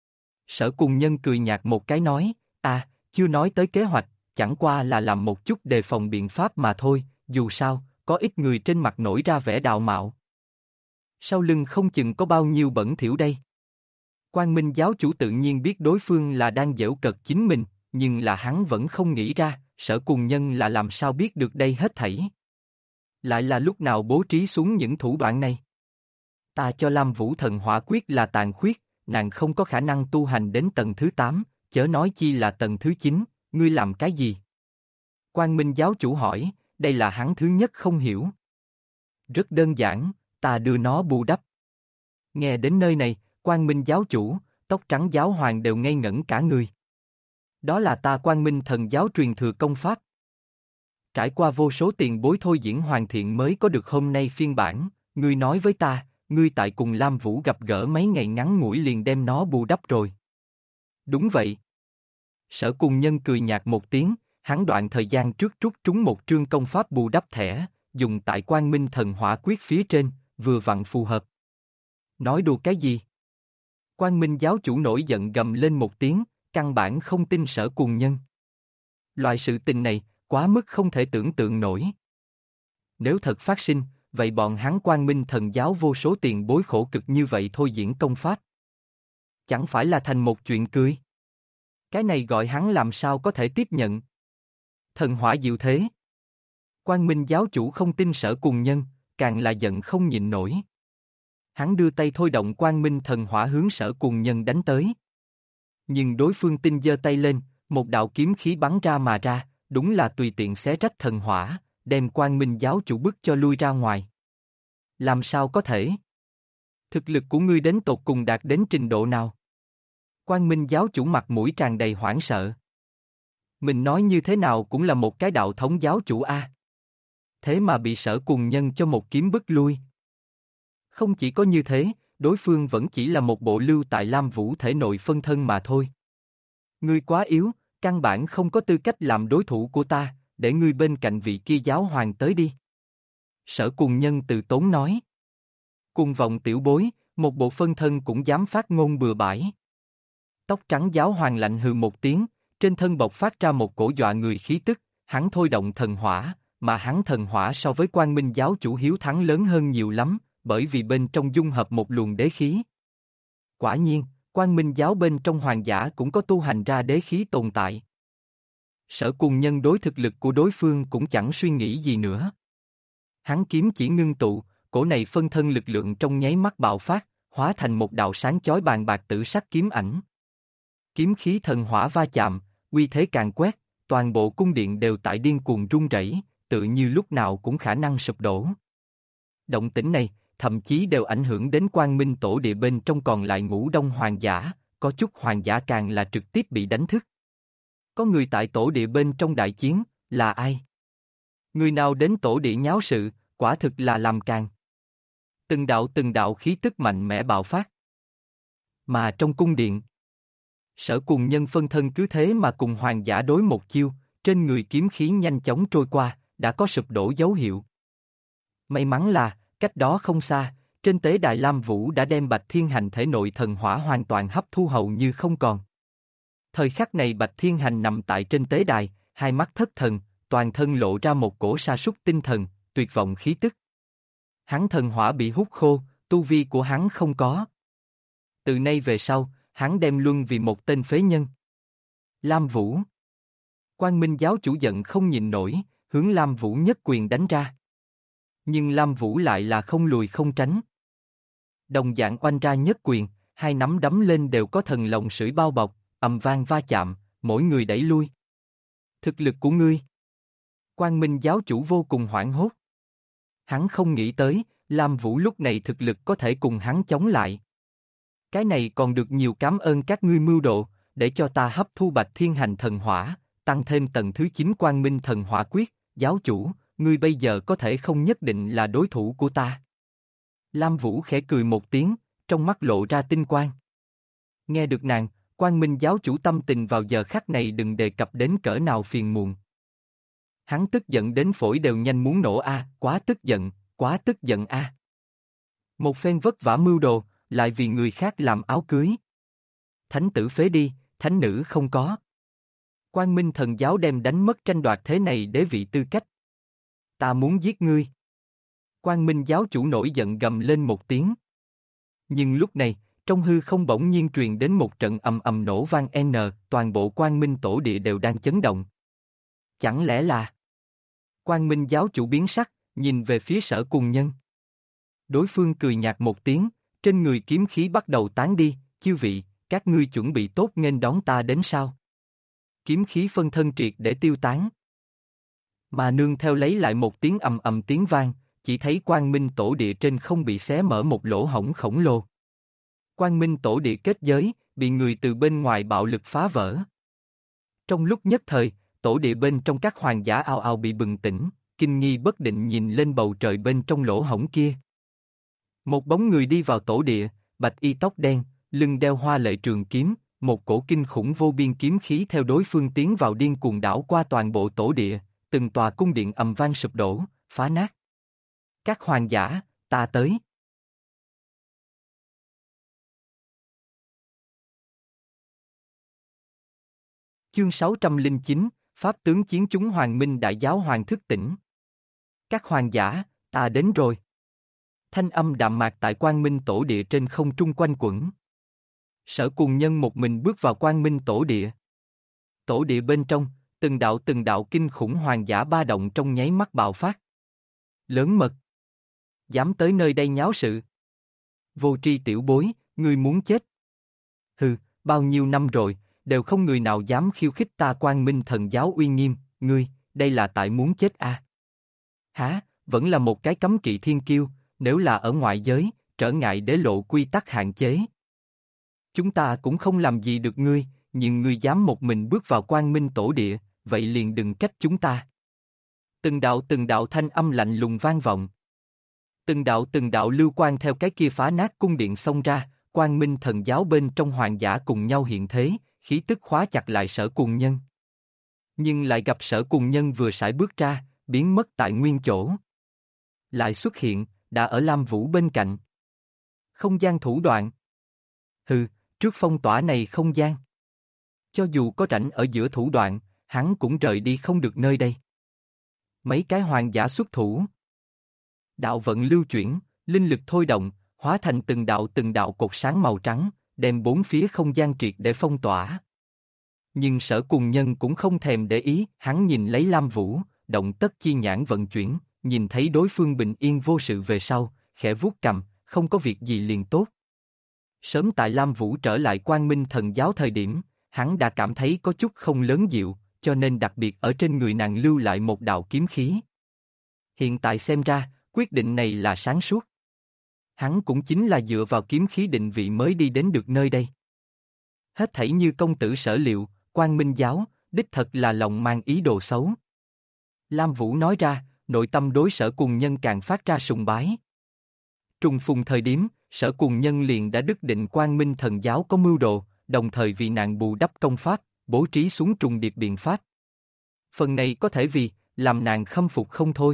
Sở Cùng Nhân cười nhạt một cái nói, chưa nói tới kế hoạch, chẳng qua là làm một chút đề phòng biện pháp mà thôi, dù sao, có ít người trên mặt nổi ra vẻ đạo mạo. Sau lưng không chừng có bao nhiêu bẩn thỉu đây. Quang Minh giáo chủ tự nhiên biết đối phương là đang giễu cợt chính mình, nhưng là hắn vẫn không nghĩ ra, Sở Cùng Nhân là làm sao biết được đây hết thảy. Lại là lúc nào bố trí xuống những thủ đoạn này. Ta cho Lam Vũ thần hỏa quyết là tàn khuyết, nàng không có khả năng tu hành đến tầng thứ 8, chớ nói chi là tầng thứ 9, ngươi làm cái gì? Quang Minh giáo chủ hỏi, đây là hắn thứ nhất không hiểu. Rất đơn giản, ta đưa nó bù đắp. Nghe đến nơi này, Quang Minh giáo chủ, tóc trắng giáo hoàng đều ngây ngẩn cả người. Đó là ta Quang Minh thần giáo truyền thừa công pháp. Trải qua vô số tiền bối thôi diễn hoàn thiện mới có được hôm nay phiên bản, ngươi nói với ta, ngươi tại cùng Lam Vũ gặp gỡ mấy ngày ngắn ngủi liền đem nó bù đắp rồi. Đúng vậy. Sở Cùng Nhân cười nhạt một tiếng, hắn đoạn thời gian trước trút trúng một trương công pháp bù đắp thẻ, dùng tại Quang Minh thần hỏa quyết phía trên, vừa vặn phù hợp. Nói đùa cái gì? Quang Minh giáo chủ nổi giận gầm lên một tiếng, căn bản không tin Sở Cùng Nhân. Loại sự tình này, quá mức không thể tưởng tượng nổi. Nếu thật phát sinh, vậy bọn hắn Quang Minh thần giáo vô số tiền bối khổ cực như vậy thôi diễn công pháp. Chẳng phải là thành một chuyện cười. Cái này gọi hắn làm sao có thể tiếp nhận. Thần hỏa diệu thế. Quang Minh giáo chủ không tin Sở Cùng Nhân, càng là giận không nhịn nổi. Hắn đưa tay thôi động Quang Minh thần hỏa hướng Sở Cùng Nhân đánh tới. Nhưng đối phương tinh giơ tay lên, một đạo kiếm khí bắn ra mà ra, đúng là tùy tiện xé rách thần hỏa, đem Quang Minh giáo chủ bức cho lui ra ngoài. Làm sao có thể? Thực lực của ngươi đến tột cùng đạt đến trình độ nào? Quang Minh giáo chủ mặt mũi tràn đầy hoảng sợ. Mình nói như thế nào cũng là một cái đạo thống giáo chủ a. Thế mà bị Sở Cùng Nhân cho một kiếm bức lui. Không chỉ có như thế, đối phương vẫn chỉ là một bộ lưu tại Lam Vũ thể nội phân thân mà thôi. Ngươi quá yếu, căn bản không có tư cách làm đối thủ của ta, để ngươi bên cạnh vị kia giáo hoàng tới đi. Sở Cùng Nhân từ tốn nói. Cùng vọng tiểu bối, một bộ phân thân cũng dám phát ngôn bừa bãi. Tóc trắng giáo hoàng lạnh hừ một tiếng, trên thân bộc phát ra một cổ dọa người khí tức, hắn thôi động thần hỏa, mà hắn thần hỏa so với Quang Minh giáo chủ hiếu thắng lớn hơn nhiều lắm, bởi vì bên trong dung hợp một luồng đế khí. Quả nhiên, Quang Minh giáo bên trong hoàng giả cũng có tu hành ra đế khí tồn tại. Sở Cùng Nhân đối thực lực của đối phương cũng chẳng suy nghĩ gì nữa. Hắn kiếm chỉ ngưng tụ, cổ này phân thân lực lượng trong nháy mắt bạo phát, hóa thành một đạo sáng chói bàn bạc tử sắc kiếm ảnh. Kiếm khí thần hỏa va chạm, uy thế càng quét, toàn bộ cung điện đều tại điên cuồng rung rẩy, tự như lúc nào cũng khả năng sụp đổ. Động tĩnh này, thậm chí đều ảnh hưởng đến Quang Minh tổ địa bên trong còn lại Ngũ Đông hoàng giả, có chút hoàng giả càng là trực tiếp bị đánh thức. Có người tại tổ địa bên trong đại chiến, là ai? Người nào đến tổ địa nháo sự, quả thực là làm càng. Từng đạo khí tức mạnh mẽ bạo phát. Mà trong cung điện, Sở Cùng Nhân phân thân cứ thế mà cùng hoàng giả đối một chiêu, trên người kiếm khí nhanh chóng trôi qua, đã có sụp đổ dấu hiệu. May mắn là, cách đó không xa, trên tế đài Lam Vũ đã đem Bạch Thiên Hành thể nội thần hỏa hoàn toàn hấp thu hầu như không còn. Thời khắc này Bạch Thiên Hành nằm tại trên tế đài, hai mắt thất thần, toàn thân lộ ra một cổ sa sút tinh thần, tuyệt vọng khí tức. Hắn thần hỏa bị hút khô, tu vi của hắn không có. Từ nay về sau, hắn đem luân vì một tên phế nhân. Lam Vũ. Quang Minh giáo chủ giận không nhịn nổi, hướng Lam Vũ nhất quyền đánh ra. Nhưng Lam Vũ lại là không lùi không tránh. Đồng dạng oanh ra nhất quyền, hai nắm đấm lên đều có thần lồng sưởi bao bọc, ầm vang va chạm, mỗi người đẩy lui. Thực lực của ngươi. Quang Minh giáo chủ vô cùng hoảng hốt. Hắn không nghĩ tới, Lam Vũ lúc này thực lực có thể cùng hắn chống lại. Cái này còn được nhiều cảm ơn các ngươi mưu độ, để cho ta hấp thu Bạch Thiên Hành thần hỏa, tăng thêm tầng thứ 9 Quang Minh thần hỏa quyết, giáo chủ, ngươi bây giờ có thể không nhất định là đối thủ của ta. Lam Vũ khẽ cười một tiếng, trong mắt lộ ra tinh quang. Nghe được nàng, Quang Minh giáo chủ tâm tình vào giờ khắc này đừng đề cập đến cỡ nào phiền muộn. Hắn tức giận đến phổi đều nhanh muốn nổ quá tức giận Một phen vất vả mưu đồ, lại vì người khác làm áo cưới. Thánh tử phế đi, thánh nữ không có. Quang Minh thần giáo đem đánh mất tranh đoạt thế này đế vị tư cách. Ta muốn giết ngươi. Quang Minh giáo chủ nổi giận gầm lên một tiếng. Nhưng lúc này, trong hư không bỗng nhiên truyền đến một trận ầm ầm nổ vang toàn bộ Quang Minh tổ địa đều đang chấn động. Chẳng lẽ là... Quang Minh giáo chủ biến sắc, nhìn về phía Sở Cùng Nhân. Đối phương cười nhạt một tiếng, trên người kiếm khí bắt đầu tán đi, chư vị, các ngươi chuẩn bị tốt nghênh đón ta đến sao? Kiếm khí phân thân triệt để tiêu tán. Mà nương theo lấy lại một tiếng ầm ầm tiếng vang, chỉ thấy Quang Minh tổ địa trên không bị xé mở một lỗ hổng khổng lồ. Quang Minh tổ địa kết giới, bị người từ bên ngoài bạo lực phá vỡ. Trong lúc nhất thời, tổ địa bên trong các hoàng giả ào ào bị bừng tỉnh, kinh nghi bất định nhìn lên bầu trời bên trong lỗ hổng kia. Một bóng người đi vào tổ địa, bạch y tóc đen, lưng đeo hoa lệ trường kiếm, một cổ kinh khủng vô biên kiếm khí theo đối phương tiến vào điên cuồng đảo qua toàn bộ tổ địa, từng tòa cung điện ầm vang sụp đổ, phá nát. Các hoàng giả, ta tới. Chương 609, Pháp tướng chiến chúng Hoàng Minh Đại giáo hoàng thức tỉnh. Các hoàng giả, ta đến rồi. Thanh âm đạm mạc tại Quang Minh tổ địa trên không trung quanh quẩn. Sở Cùng Nhân một mình bước vào Quang Minh tổ địa. Tổ địa bên trong, từng đạo kinh khủng hoàng giả ba động trong nháy mắt bạo phát. Lớn mật. Dám tới nơi đây nháo sự. Vô tri tiểu bối, ngươi muốn chết. Hừ, bao nhiêu năm rồi, đều không người nào dám khiêu khích ta Quang Minh thần giáo uy nghiêm, ngươi, đây là tại muốn chết à? Hả, vẫn là một cái cấm kỵ thiên kiêu, nếu là ở ngoại giới, trở ngại đế lộ quy tắc hạn chế. Chúng ta cũng không làm gì được ngươi, nhưng ngươi dám một mình bước vào Quang Minh tổ địa, vậy liền đừng trách chúng ta. Từng đạo thanh âm lạnh lùng vang vọng. Từng đạo lưu quang theo cái kia phá nát cung điện xông ra, Quang Minh thần giáo bên trong hoàng giả cùng nhau hiện thế, khí tức khóa chặt lại Sở Cùng Nhân. Nhưng lại gặp Sở Cùng Nhân vừa sải bước ra, biến mất tại nguyên chỗ. Lại xuất hiện, đã ở Lam Vũ bên cạnh. Không gian thủ đoạn. Hừ, trước phong tỏa này không gian. Cho dù có rảnh ở giữa thủ đoạn, hắn cũng rời đi không được nơi đây. Mấy cái hoàng giả xuất thủ. Đạo vận lưu chuyển, linh lực thôi động, hóa thành từng đạo cột sáng màu trắng, đem bốn phía không gian triệt để phong tỏa. Nhưng Sở Cùng Nhân cũng không thèm để ý, hắn nhìn lấy Lam Vũ, động tất chi nhãn vận chuyển, nhìn thấy đối phương bình yên vô sự về sau, khẽ vuốt cầm, không có việc gì liền tốt. Sớm tại Lam Vũ trở lại Quang Minh thần giáo thời điểm, hắn đã cảm thấy có chút không lớn dịu, cho nên đặc biệt ở trên người nàng lưu lại một đạo kiếm khí. Hiện tại xem ra, quyết định này là sáng suốt. Hắn cũng chính là dựa vào kiếm khí định vị mới đi đến được nơi đây. Hết thảy như công tử sở liệu, Quang Minh giáo, đích thật là lòng mang ý đồ xấu. Lam Vũ nói ra, nội tâm đối Sở Cùng Nhân càng phát ra sùng bái. Trùng phùng thời điểm, Sở Cùng Nhân liền đã đức định Quang Minh thần giáo có mưu đồ, đồng thời vì nạn bù đắp công pháp, bố trí xuống trùng điệp biện pháp. Phần này có thể vì, làm nàng khâm phục không thôi.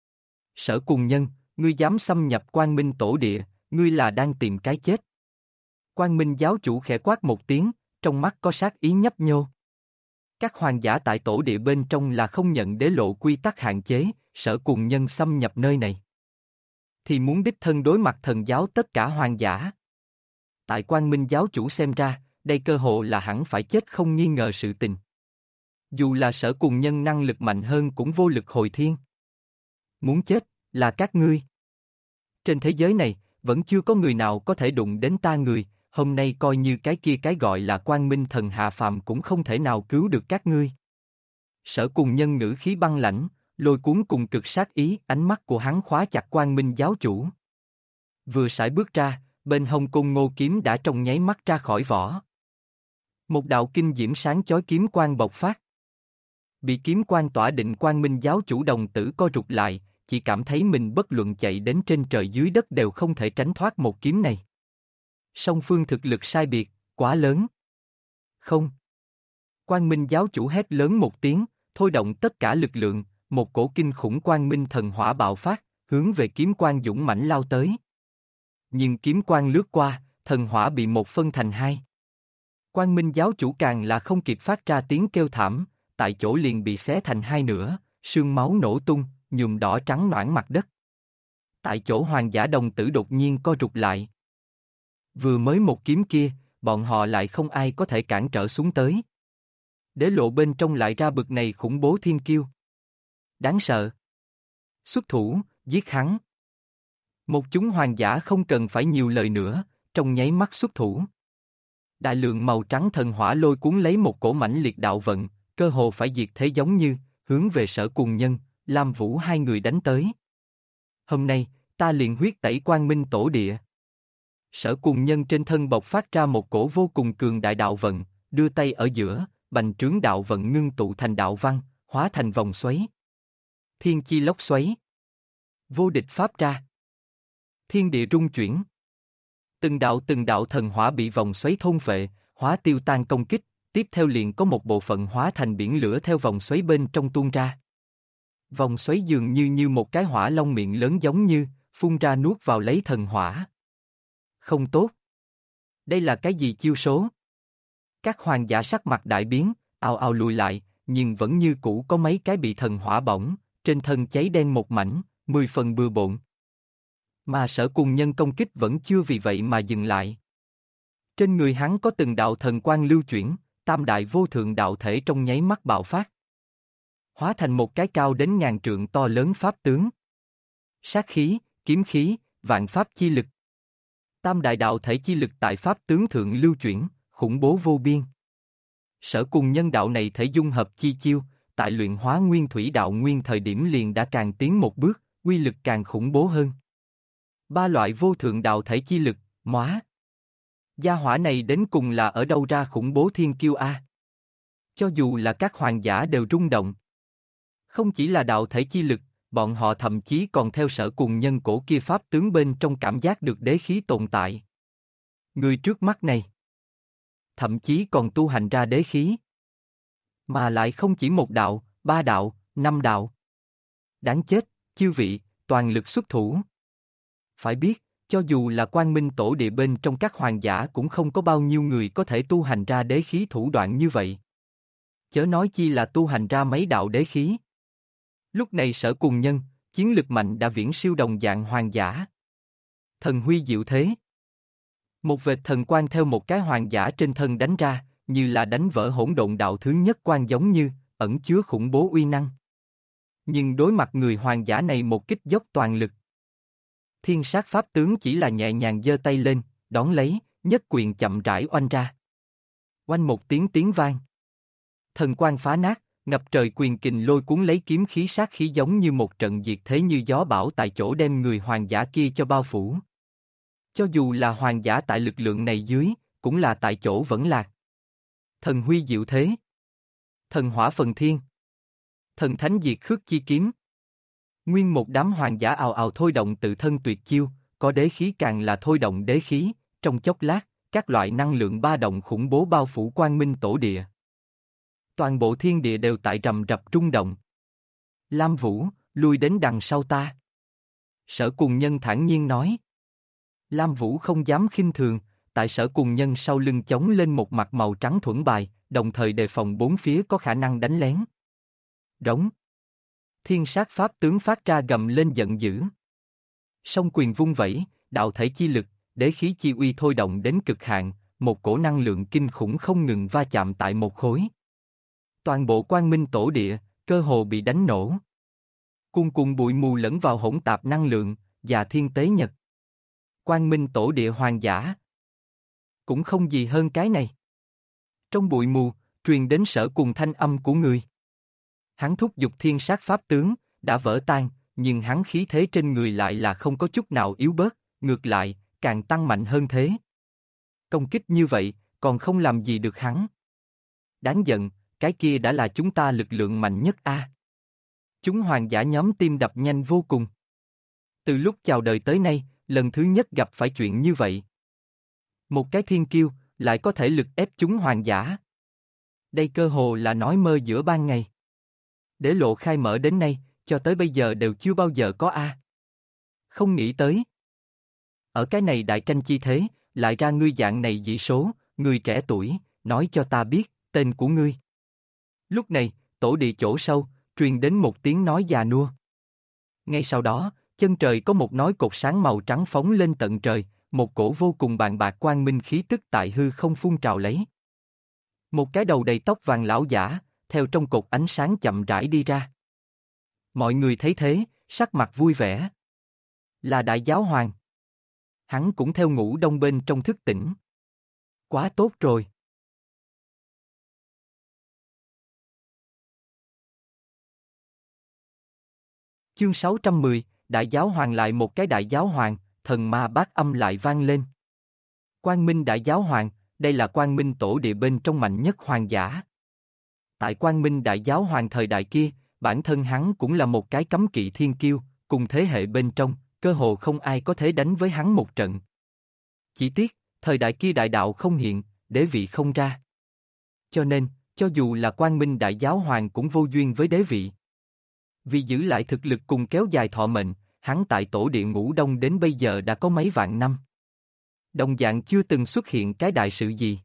Sở Cùng Nhân, ngươi dám xâm nhập Quang Minh tổ địa, ngươi là đang tìm cái chết. Quang Minh giáo chủ khẽ quát một tiếng, trong mắt có sát ý nhấp nhô. Các hoàng giả tại tổ địa bên trong là không nhận đế lộ quy tắc hạn chế, Sở Cùng Nhân xâm nhập nơi này thì muốn đích thân đối mặt thần giáo tất cả hoàng giả. Tại Quang Minh giáo chủ xem ra, đây cơ hội là hẳn phải chết không nghi ngờ sự tình. Dù là Sở Cùng Nhân năng lực mạnh hơn cũng vô lực hồi thiên. Muốn chết, là các ngươi. Trên thế giới này, vẫn chưa có người nào có thể đụng đến ta người, hôm nay coi như cái kia cái gọi là Quang Minh thần hạ phàm cũng không thể nào cứu được các ngươi. Sở Cùng Nhân ngữ khí băng lãnh, lôi cuốn cùng cực sát ý, ánh mắt của hắn khóa chặt Quang Minh giáo chủ. Vừa sải bước ra, bên hông côn ngô kiếm đã trong nháy mắt ra khỏi vỏ. Một đạo kinh diễm sáng chói kiếm quang bộc phát. Bị kiếm quang tỏa định Quang Minh giáo chủ đồng tử co rụt lại, chỉ cảm thấy mình bất luận chạy đến trên trời dưới đất đều không thể tránh thoát một kiếm này. Song phương thực lực sai biệt, quá lớn. Không. Quang Minh giáo chủ hét lớn một tiếng, thôi động tất cả lực lượng, một cổ kinh khủng Quang Minh thần hỏa bạo phát, hướng về kiếm quang dũng mãnh lao tới. Nhưng kiếm quang lướt qua, thần hỏa bị một phân thành hai. Quang Minh giáo chủ càng là không kịp phát ra tiếng kêu thảm, tại chỗ liền bị xé thành hai nửa, sương máu nổ tung, nhuộm đỏ trắng noãn mặt đất. Tại chỗ hoàng giả đồng tử đột nhiên co rụt lại. Vừa mới một kiếm kia, bọn họ lại không ai có thể cản trở xuống tới. Đế lộ bên trong lại ra bực này khủng bố thiên kiêu. Đáng sợ. Xuất thủ, giết hắn. Một chúng hoàng giả không cần phải nhiều lời nữa, trong nháy mắt xuất thủ. Đại lượng màu trắng thần hỏa lôi cuốn lấy một cổ mãnh liệt đạo vận, cơ hồ phải diệt thế giống như, hướng về Sở Cùng Nhân, Lam Vũ hai người đánh tới. Hôm nay, ta liền huyết tẩy Quang Minh tổ địa. Sở Cùng Nhân trên thân bộc phát ra một cổ vô cùng cường đại đạo vận, đưa tay ở giữa, bành trướng đạo vận ngưng tụ thành đạo văn, hóa thành vòng xoáy. Thiên chi lốc xoáy. Vô địch pháp ra. Thiên địa rung chuyển. Từng đạo thần hỏa bị vòng xoáy thôn phệ, hóa tiêu tan công kích, tiếp theo liền có một bộ phận hóa thành biển lửa theo vòng xoáy bên trong tuôn ra. Vòng xoáy dường như một cái hỏa long miệng lớn giống như, phun ra nuốt vào lấy thần hỏa. Không tốt. Đây là cái gì chiêu số? Các hoàng giả sắc mặt đại biến, ào ào lùi lại, nhưng vẫn như cũ có mấy cái bị thần hỏa bỏng, trên thân cháy đen một mảnh, 10 phần bừa bộn. Mà Sở Cùng Nhân công kích vẫn chưa vì vậy mà dừng lại. Trên người hắn có từng đạo thần quang lưu chuyển, tam đại vô thượng đạo thể trong nháy mắt bạo phát. Hóa thành một cái cao đến ngàn trượng to lớn pháp tướng. Sát khí, kiếm khí, vạn pháp chi lực. Tam đại đạo thể chi lực tại pháp tướng thượng lưu chuyển, khủng bố vô biên. Sở Cùng Nhân đạo này thể dung hợp chi chiêu, tại luyện hóa nguyên thủy đạo nguyên thời điểm liền đã càng tiến một bước, uy lực càng khủng bố hơn. Ba loại vô thượng đạo thể chi lực, móa. Gia hỏa này đến cùng là ở đâu ra khủng bố thiên kiêu a? Cho dù là các hoàng giả đều rung động. Không chỉ là đạo thể chi lực, bọn họ thậm chí còn theo Sở Cùng Nhân cổ kia pháp tướng bên trong cảm giác được đế khí tồn tại. Người trước mắt này, thậm chí còn tu hành ra đế khí. Mà lại không chỉ một đạo, ba đạo, năm đạo. Đáng chết, chư vị, toàn lực xuất thủ. Phải biết, cho dù là Quang Minh tổ địa bên trong các hoàng giả cũng không có bao nhiêu người có thể tu hành ra đế khí thủ đoạn như vậy. Chớ nói chi là tu hành ra mấy đạo đế khí. Lúc này Sở Cùng Nhân, chiến lực mạnh đã viễn siêu đồng dạng hoàng giả. Thần huy diệu thế. Một vệt thần quang theo một cái hoàng giả trên thân đánh ra, như là đánh vỡ hỗn độn đạo thứ nhất quan giống như, ẩn chứa khủng bố uy năng. Nhưng đối mặt người hoàng giả này một kích dốc toàn lực. Thiên sát pháp tướng chỉ là nhẹ nhàng giơ tay lên, đón lấy, nhất quyền chậm rãi oanh ra. Oanh một tiếng tiếng vang. Thần quang phá nát, ngập trời quyền kình lôi cuốn lấy kiếm khí sát khí giống như một trận diệt thế như gió bão tại chỗ đem người hoàng giả kia cho bao phủ. Cho dù là hoàng giả tại lực lượng này dưới, cũng là tại chỗ vẫn lạc. Thần huy diệu thế. Thần hỏa phần thiên. Thần thánh diệt khước chi kiếm. Nguyên một đám hoàng giả ào ào thôi động tự thân tuyệt chiêu, có đế khí càng là thôi động đế khí, trong chốc lát, các loại năng lượng ba động khủng bố bao phủ Quang Minh Tổ Địa. Toàn bộ thiên địa đều tại rầm rập rung động. Lam Vũ, lui đến đằng sau ta. Sở Cùng Nhân thản nhiên nói. Lam Vũ không dám khinh thường, tại Sở Cùng Nhân sau lưng chống lên một mặt màu trắng thuẫn bài, đồng thời đề phòng bốn phía có khả năng đánh lén. Rống. Thiên sát pháp tướng phát ra gầm lên giận dữ. Song quyền vung vẩy, đạo thể chi lực, đế khí chi uy thôi động đến cực hạn, một cổ năng lượng kinh khủng không ngừng va chạm tại một khối. Toàn bộ Quang Minh Tổ Địa, cơ hồ bị đánh nổ. Cuồn cuộn bụi mù lẫn vào hỗn tạp năng lượng, và thiên tế nhật. Quang Minh Tổ Địa hoàng giả. Cũng không gì hơn cái này. Trong bụi mù, truyền đến Sở Cùng thanh âm của người. Hắn thúc giục thiên sát pháp tướng, đã vỡ tan, nhưng hắn khí thế trên người lại là không có chút nào yếu bớt, ngược lại, càng tăng mạnh hơn thế. Công kích như vậy, còn không làm gì được hắn. Đáng giận, cái kia đã là chúng ta lực lượng mạnh nhất a. Chúng hoàng giả nhóm tim đập nhanh vô cùng. Từ lúc chào đời tới nay, lần thứ nhất gặp phải chuyện như vậy. Một cái thiên kiêu, lại có thể lực ép chúng hoàng giả. Đây cơ hồ là nói mơ giữa ban ngày. Đế lộ khai mở đến nay, cho tới bây giờ đều chưa bao giờ có a. Không nghĩ tới. Ở cái này đại tranh chi thế, lại ra ngươi dạng này dị số, người trẻ tuổi, nói cho ta biết, tên của ngươi. Lúc này, tổ địa chỗ sâu, truyền đến một tiếng nói già nua. Ngay sau đó, chân trời có một nói cột sáng màu trắng phóng lên tận trời, một cổ vô cùng bàn bạc quang minh khí tức tại hư không phun trào lấy. Một cái đầu đầy tóc vàng lão giả, theo trong cột ánh sáng chậm rãi đi ra. Mọi người thấy thế, sắc mặt vui vẻ. Là đại giáo hoàng. Hắn cũng theo ngủ đông bên trong thức tỉnh. Quá tốt rồi. Chương 610, đại giáo hoàng lại một cái đại giáo hoàng, thần ma bát âm lại vang lên. Quang Minh đại giáo hoàng, đây là Quang Minh Tổ Địa bên trong mạnh nhất hoàng giả. Tại Quang Minh đại giáo hoàng thời đại kia, bản thân hắn cũng là một cái cấm kỵ thiên kiêu, cùng thế hệ bên trong, cơ hồ không ai có thể đánh với hắn một trận. Chỉ tiếc, thời đại kia đại đạo không hiện, đế vị không ra. Cho nên, cho dù là Quang Minh đại giáo hoàng cũng vô duyên với đế vị. Vì giữ lại thực lực cùng kéo dài thọ mệnh, hắn tại tổ địa ngủ đông đến bây giờ đã có mấy vạn năm. Đồng dạng chưa từng xuất hiện cái đại sự gì.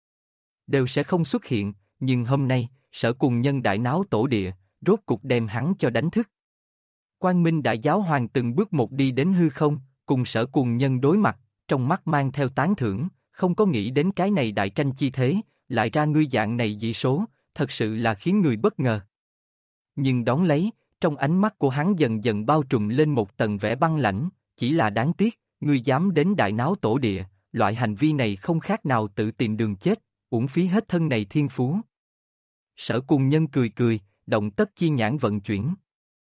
Đều sẽ không xuất hiện, nhưng hôm nay, Sở Cùng Nhân đại náo tổ địa, rốt cục đem hắn cho đánh thức. Quang Minh đại giáo hoàng từng bước một đi đến hư không, cùng Sở Cùng Nhân đối mặt, trong mắt mang theo tán thưởng, không có nghĩ đến cái này đại tranh chi thế, lại ra ngươi dạng này dị số, thật sự là khiến người bất ngờ. Nhưng đón lấy, trong ánh mắt của hắn dần dần bao trùm lên một tầng vẻ băng lãnh, chỉ là đáng tiếc, ngươi dám đến đại náo tổ địa, loại hành vi này không khác nào tự tìm đường chết, uổng phí hết thân này thiên phú. Sở Cùng Nhân cười cười, động tất chi nhãn vận chuyển.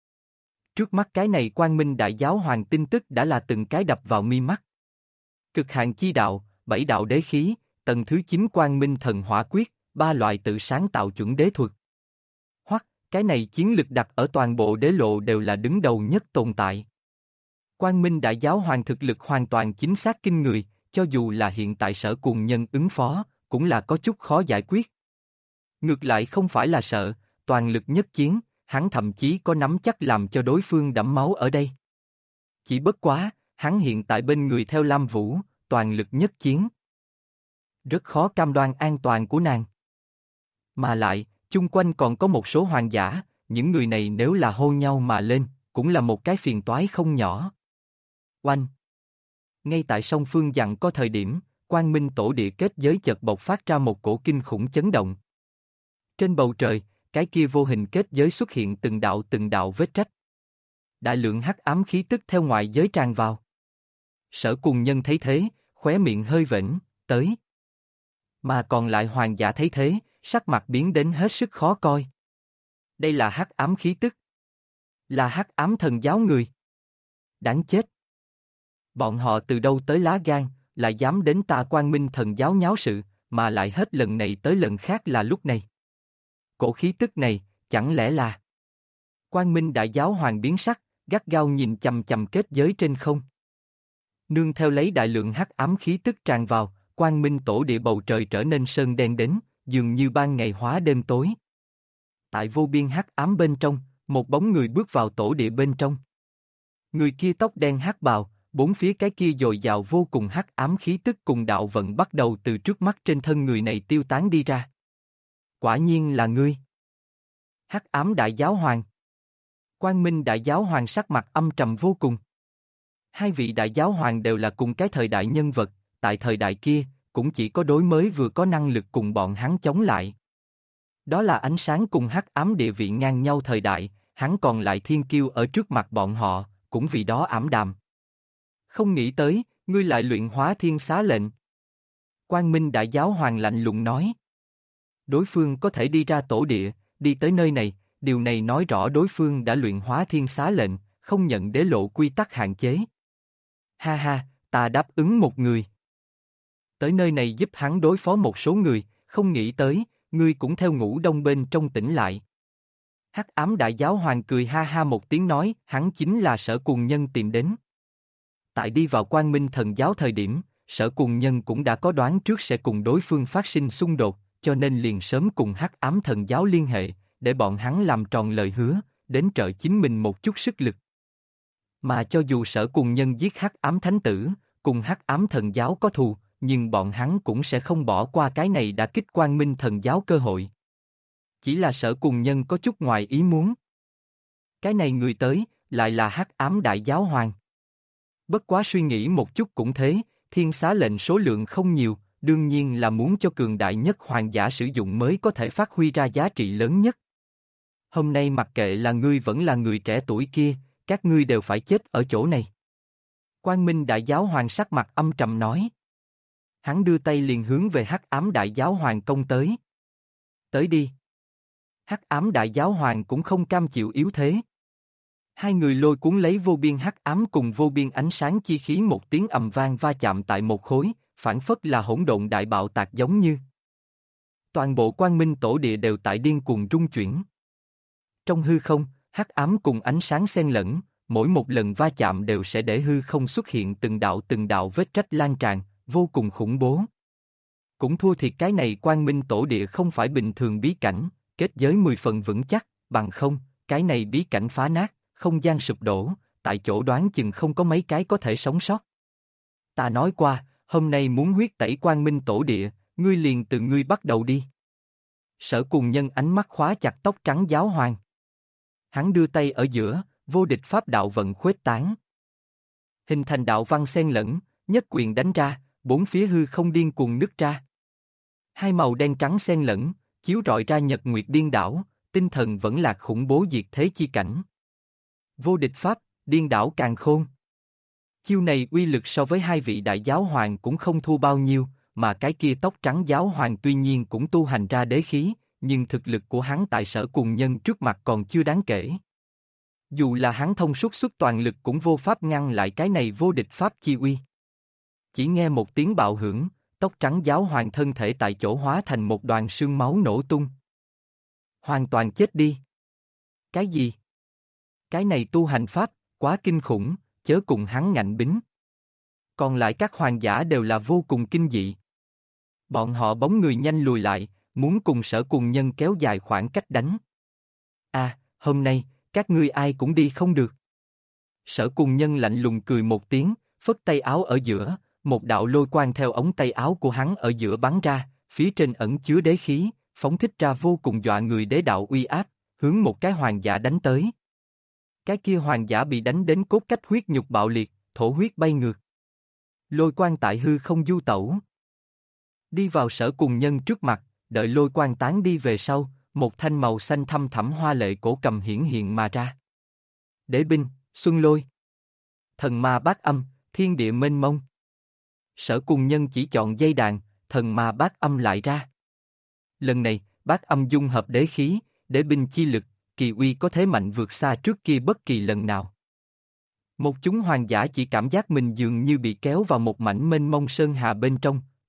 Trước mắt cái này Quang Minh đại giáo hoàng tin tức đã là từng cái đập vào mi mắt. Cực hạn chi đạo, 7 đạo đế khí, tầng thứ 9 Quang Minh thần hỏa quyết, 3 loại tự sáng tạo chuẩn đế thuật. Hoặc, cái này chiến lực đặt ở toàn bộ đế lộ đều là đứng đầu nhất tồn tại. Quang Minh đại giáo hoàng thực lực hoàn toàn chính xác kinh người, cho dù là hiện tại Sở Cùng Nhân ứng phó, cũng là có chút khó giải quyết. Ngược lại không phải là sợ, toàn lực nhất chiến, hắn thậm chí có nắm chắc làm cho đối phương đẫm máu ở đây. Chỉ bất quá, hắn hiện tại bên người theo Lam Vũ, toàn lực nhất chiến. Rất khó cam đoan an toàn của nàng. Mà lại, chung quanh còn có một số hoàng giả, những người này nếu là hôn nhau mà lên, cũng là một cái phiền toái không nhỏ. Oanh! Ngay tại song phương giằng có thời điểm, Quang Minh Tổ Địa kết giới chợt bộc phát ra một cổ kinh khủng chấn động. Trên bầu trời, cái kia vô hình kết giới xuất hiện từng đạo vết rách. Đại lượng hắc ám khí tức theo ngoại giới tràn vào. Sở Cùng Nhân thấy thế, khóe miệng hơi vểnh, tới. Mà còn lại hoàng giả thấy thế, sắc mặt biến đến hết sức khó coi. Đây là hắc ám khí tức. Là hắc ám thần giáo người. Đáng chết. Bọn họ từ đâu tới lá gan, lại dám đến ta Quang Minh thần giáo nháo sự, mà lại hết lần này tới lần khác là lúc này. Cổ khí tức này, chẳng lẽ là... Quang Minh Đại Giáo Hoàng biến sắc, gắt gao nhìn chằm chằm kết giới trên không. Nương theo lấy đại lượng hắc ám khí tức tràn vào, Quang Minh Tổ Địa bầu trời trở nên sơn đen đến, dường như ban ngày hóa đêm tối. Tại vô biên hắc ám bên trong, một bóng người bước vào tổ địa bên trong. Người kia tóc đen hắc bào, bốn phía cái kia dồi dào vô cùng hắc ám khí tức cùng đạo vận bắt đầu từ trước mắt trên thân người này tiêu tán đi ra. Quả nhiên là ngươi. Hắc ám Đại Giáo Hoàng. Quang Minh Đại Giáo Hoàng sắc mặt âm trầm vô cùng. Hai vị Đại Giáo Hoàng đều là cùng cái thời đại nhân vật, tại thời đại kia, cũng chỉ có đối mới vừa có năng lực cùng bọn hắn chống lại. Đó là ánh sáng cùng hắc ám địa vị ngang nhau thời đại, hắn còn lại thiên kiêu ở trước mặt bọn họ, cũng vì đó ảm đạm. Không nghĩ tới, ngươi lại luyện hóa thiên xá lệnh. Quang Minh Đại Giáo Hoàng lạnh lùng nói. Đối phương có thể đi ra tổ địa, đi tới nơi này, điều này nói rõ đối phương đã luyện hóa thiên xá lệnh, không nhận đế lộ quy tắc hạn chế. Ha ha, ta đáp ứng một người. Tới nơi này giúp hắn đối phó một số người, không nghĩ tới, ngươi cũng theo ngũ đông bên trong tỉnh lại. Hắc ám Đại Giáo Hoàng cười ha ha một tiếng nói, hắn chính là Sở Cuồng Nhân tìm đến. Tại đi vào Quang Minh Thần Giáo thời điểm, Sở Cuồng Nhân cũng đã có đoán trước sẽ cùng đối phương phát sinh xung đột, cho nên liền sớm cùng Hắc ám Thần Giáo liên hệ, để bọn hắn làm tròn lời hứa, đến trợ chính mình một chút sức lực. Mà cho dù Sở Cuồng Nhân giết Hắc ám Thánh Tử, cùng Hắc ám Thần Giáo có thù, nhưng bọn hắn cũng sẽ không bỏ qua cái này đã kích Quang Minh Thần Giáo cơ hội. Chỉ là Sở Cuồng Nhân có chút ngoài ý muốn. Cái này người tới, lại là Hắc ám Đại Giáo Hoàng. Bất quá suy nghĩ một chút cũng thế, thiên xá lệnh số lượng không nhiều, đương nhiên là muốn cho cường đại nhất hoàng giả sử dụng mới có thể phát huy ra giá trị lớn nhất. Hôm nay mặc kệ là ngươi vẫn là người trẻ tuổi kia, các ngươi đều phải chết ở chỗ này. Quang Minh Đại Giáo Hoàng sắc mặt âm trầm nói. Hắn đưa tay liền hướng về Hắc ám Đại Giáo Hoàng công tới. Tới đi. Hắc ám Đại Giáo Hoàng cũng không cam chịu yếu thế. Hai người lôi cuốn lấy vô biên hắc ám cùng vô biên ánh sáng chi khí một tiếng ầm vang va chạm tại một khối, phản phất là hỗn độn đại bạo tạc giống như. Toàn bộ Quang Minh Tổ Địa đều tại điên cuồng rung chuyển. Trong hư không, hắc ám cùng ánh sáng xen lẫn, mỗi một lần va chạm đều sẽ để hư không xuất hiện từng đạo vết rách lan tràn, vô cùng khủng bố. Cũng thua thiệt cái này Quang Minh Tổ Địa không phải bình thường bí cảnh, kết giới 10 phần vững chắc, bằng không, cái này bí cảnh phá nát, không gian sụp đổ, tại chỗ đoán chừng không có mấy cái có thể sống sót. Ta nói qua, hôm nay muốn huyết tẩy Quang Minh Tổ Địa, ngươi liền từ ngươi bắt đầu đi. Sở Cuồng Nhân ánh mắt khóa chặt tóc trắng Giáo Hoàng. Hắn đưa tay ở giữa, vô địch pháp đạo vận khuếch tán. Hình thành đạo văn xen lẫn, nhất quyền đánh ra, bốn phía hư không điên cuồng nứt ra. Hai màu đen trắng xen lẫn, chiếu rọi ra nhật nguyệt điên đảo, tinh thần vẫn lạc khủng bố diệt thế chi cảnh. Vô địch pháp, điên đảo càn khôn. Chiêu này uy lực so với hai vị đại giáo hoàng cũng không thua bao nhiêu, mà cái kia tóc trắng giáo hoàng tuy nhiên cũng tu hành ra đế khí, nhưng thực lực của hắn tại Sở Cuồng Nhân trước mặt còn chưa đáng kể. Dù là hắn thông suốt xuất toàn lực cũng vô pháp ngăn lại cái này vô địch pháp chi uy. Chỉ nghe một tiếng bạo hưởng, tóc trắng giáo hoàng thân thể tại chỗ hóa thành một đoàn sương máu nổ tung. Hoàn toàn chết đi. Cái gì? Cái này tu hành pháp, quá kinh khủng, chớ cùng hắn ngạnh bính. Còn lại các hoàng giả đều là vô cùng kinh dị. Bọn họ bóng người nhanh lùi lại, muốn cùng Sở Cuồng Nhân kéo dài khoảng cách đánh. Hôm nay, các ngươi ai cũng đi không được. Sở Cuồng Nhân lạnh lùng cười một tiếng, phất tay áo ở giữa, một đạo lôi quang theo ống tay áo của hắn ở giữa bắn ra, phía trên ẩn chứa đế khí, phóng thích ra vô cùng dọa người đế đạo uy áp, hướng một cái hoàng giả đánh tới. Cái kia hoàng giả bị đánh đến cốt cách huyết nhục bạo liệt, thổ huyết bay ngược. Lôi quang tại hư không du tẩu. Đi vào Sở Cuồng Nhân trước mặt, đợi lôi quang tán đi về sau, một thanh màu xanh thăm thẳm hoa lệ cổ cầm hiển hiện mà ra. Đế binh, Xuân Lôi. Thần ma bát âm, thiên địa mênh mông. Sở Cuồng Nhân chỉ chọn dây đàn, thần ma bát âm lại ra. Lần này, bát âm dung hợp đế khí, đế binh chi lực, kỳ uy có thế mạnh vượt xa trước kia bất kỳ lần nào. Một chúng hoàng giả chỉ cảm giác mình dường như bị kéo vào một mảnh mênh mông sơn hà bên trong,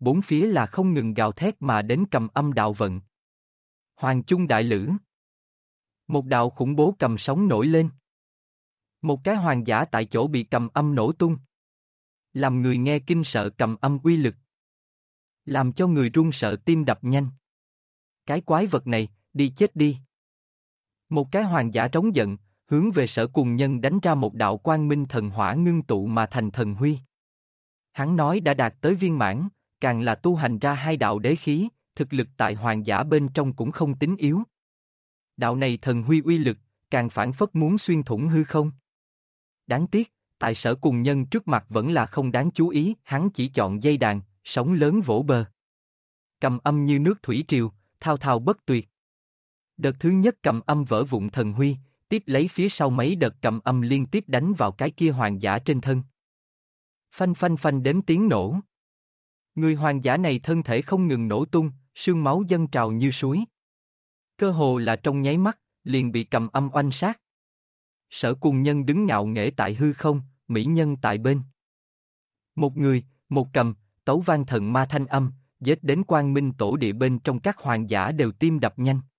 bốn phía là không ngừng gào thét mà đến cầm âm đạo vận. Hoàng chung đại lữ. Một đạo khủng bố cầm sóng nổi lên. Một cái hoàng giả tại chỗ bị cầm âm nổ tung. Làm người nghe kinh sợ cầm âm uy lực. Làm cho người run sợ tim đập nhanh. Cái quái vật này, đi chết đi. Một cái hoàng giả trống giận, hướng về Sở Cùng Nhân đánh ra một đạo quang minh thần hỏa ngưng tụ mà thành thần huy. Hắn nói đã đạt tới viên mãn, càng là tu hành ra hai đạo đế khí, thực lực tại hoàng giả bên trong cũng không tính yếu. Đạo này thần huy uy lực, càng phản phất muốn xuyên thủng hư không. Đáng tiếc, tại Sở Cùng Nhân trước mặt vẫn là không đáng chú ý, hắn chỉ chọn dây đàn, sóng lớn vỗ bờ. Cầm âm như nước thủy triều, thao thao bất tuyệt. Đợt thứ nhất cầm âm vỡ vụn thần huy, tiếp lấy phía sau mấy đợt cầm âm liên tiếp đánh vào cái kia hoàng giả trên thân. Phanh phanh phanh đến tiếng nổ. Người hoàng giả này thân thể không ngừng nổ tung, sương máu dâng trào như suối. Cơ hồ là trong nháy mắt, liền bị cầm âm oanh sát. Sở Cùng Nhân đứng ngạo nghễ tại hư không, mỹ nhân tại bên. Một người, một cầm, tấu vang thần ma thanh âm, giết đến quang minh tổ địa bên trong các hoàng giả đều tim đập nhanh.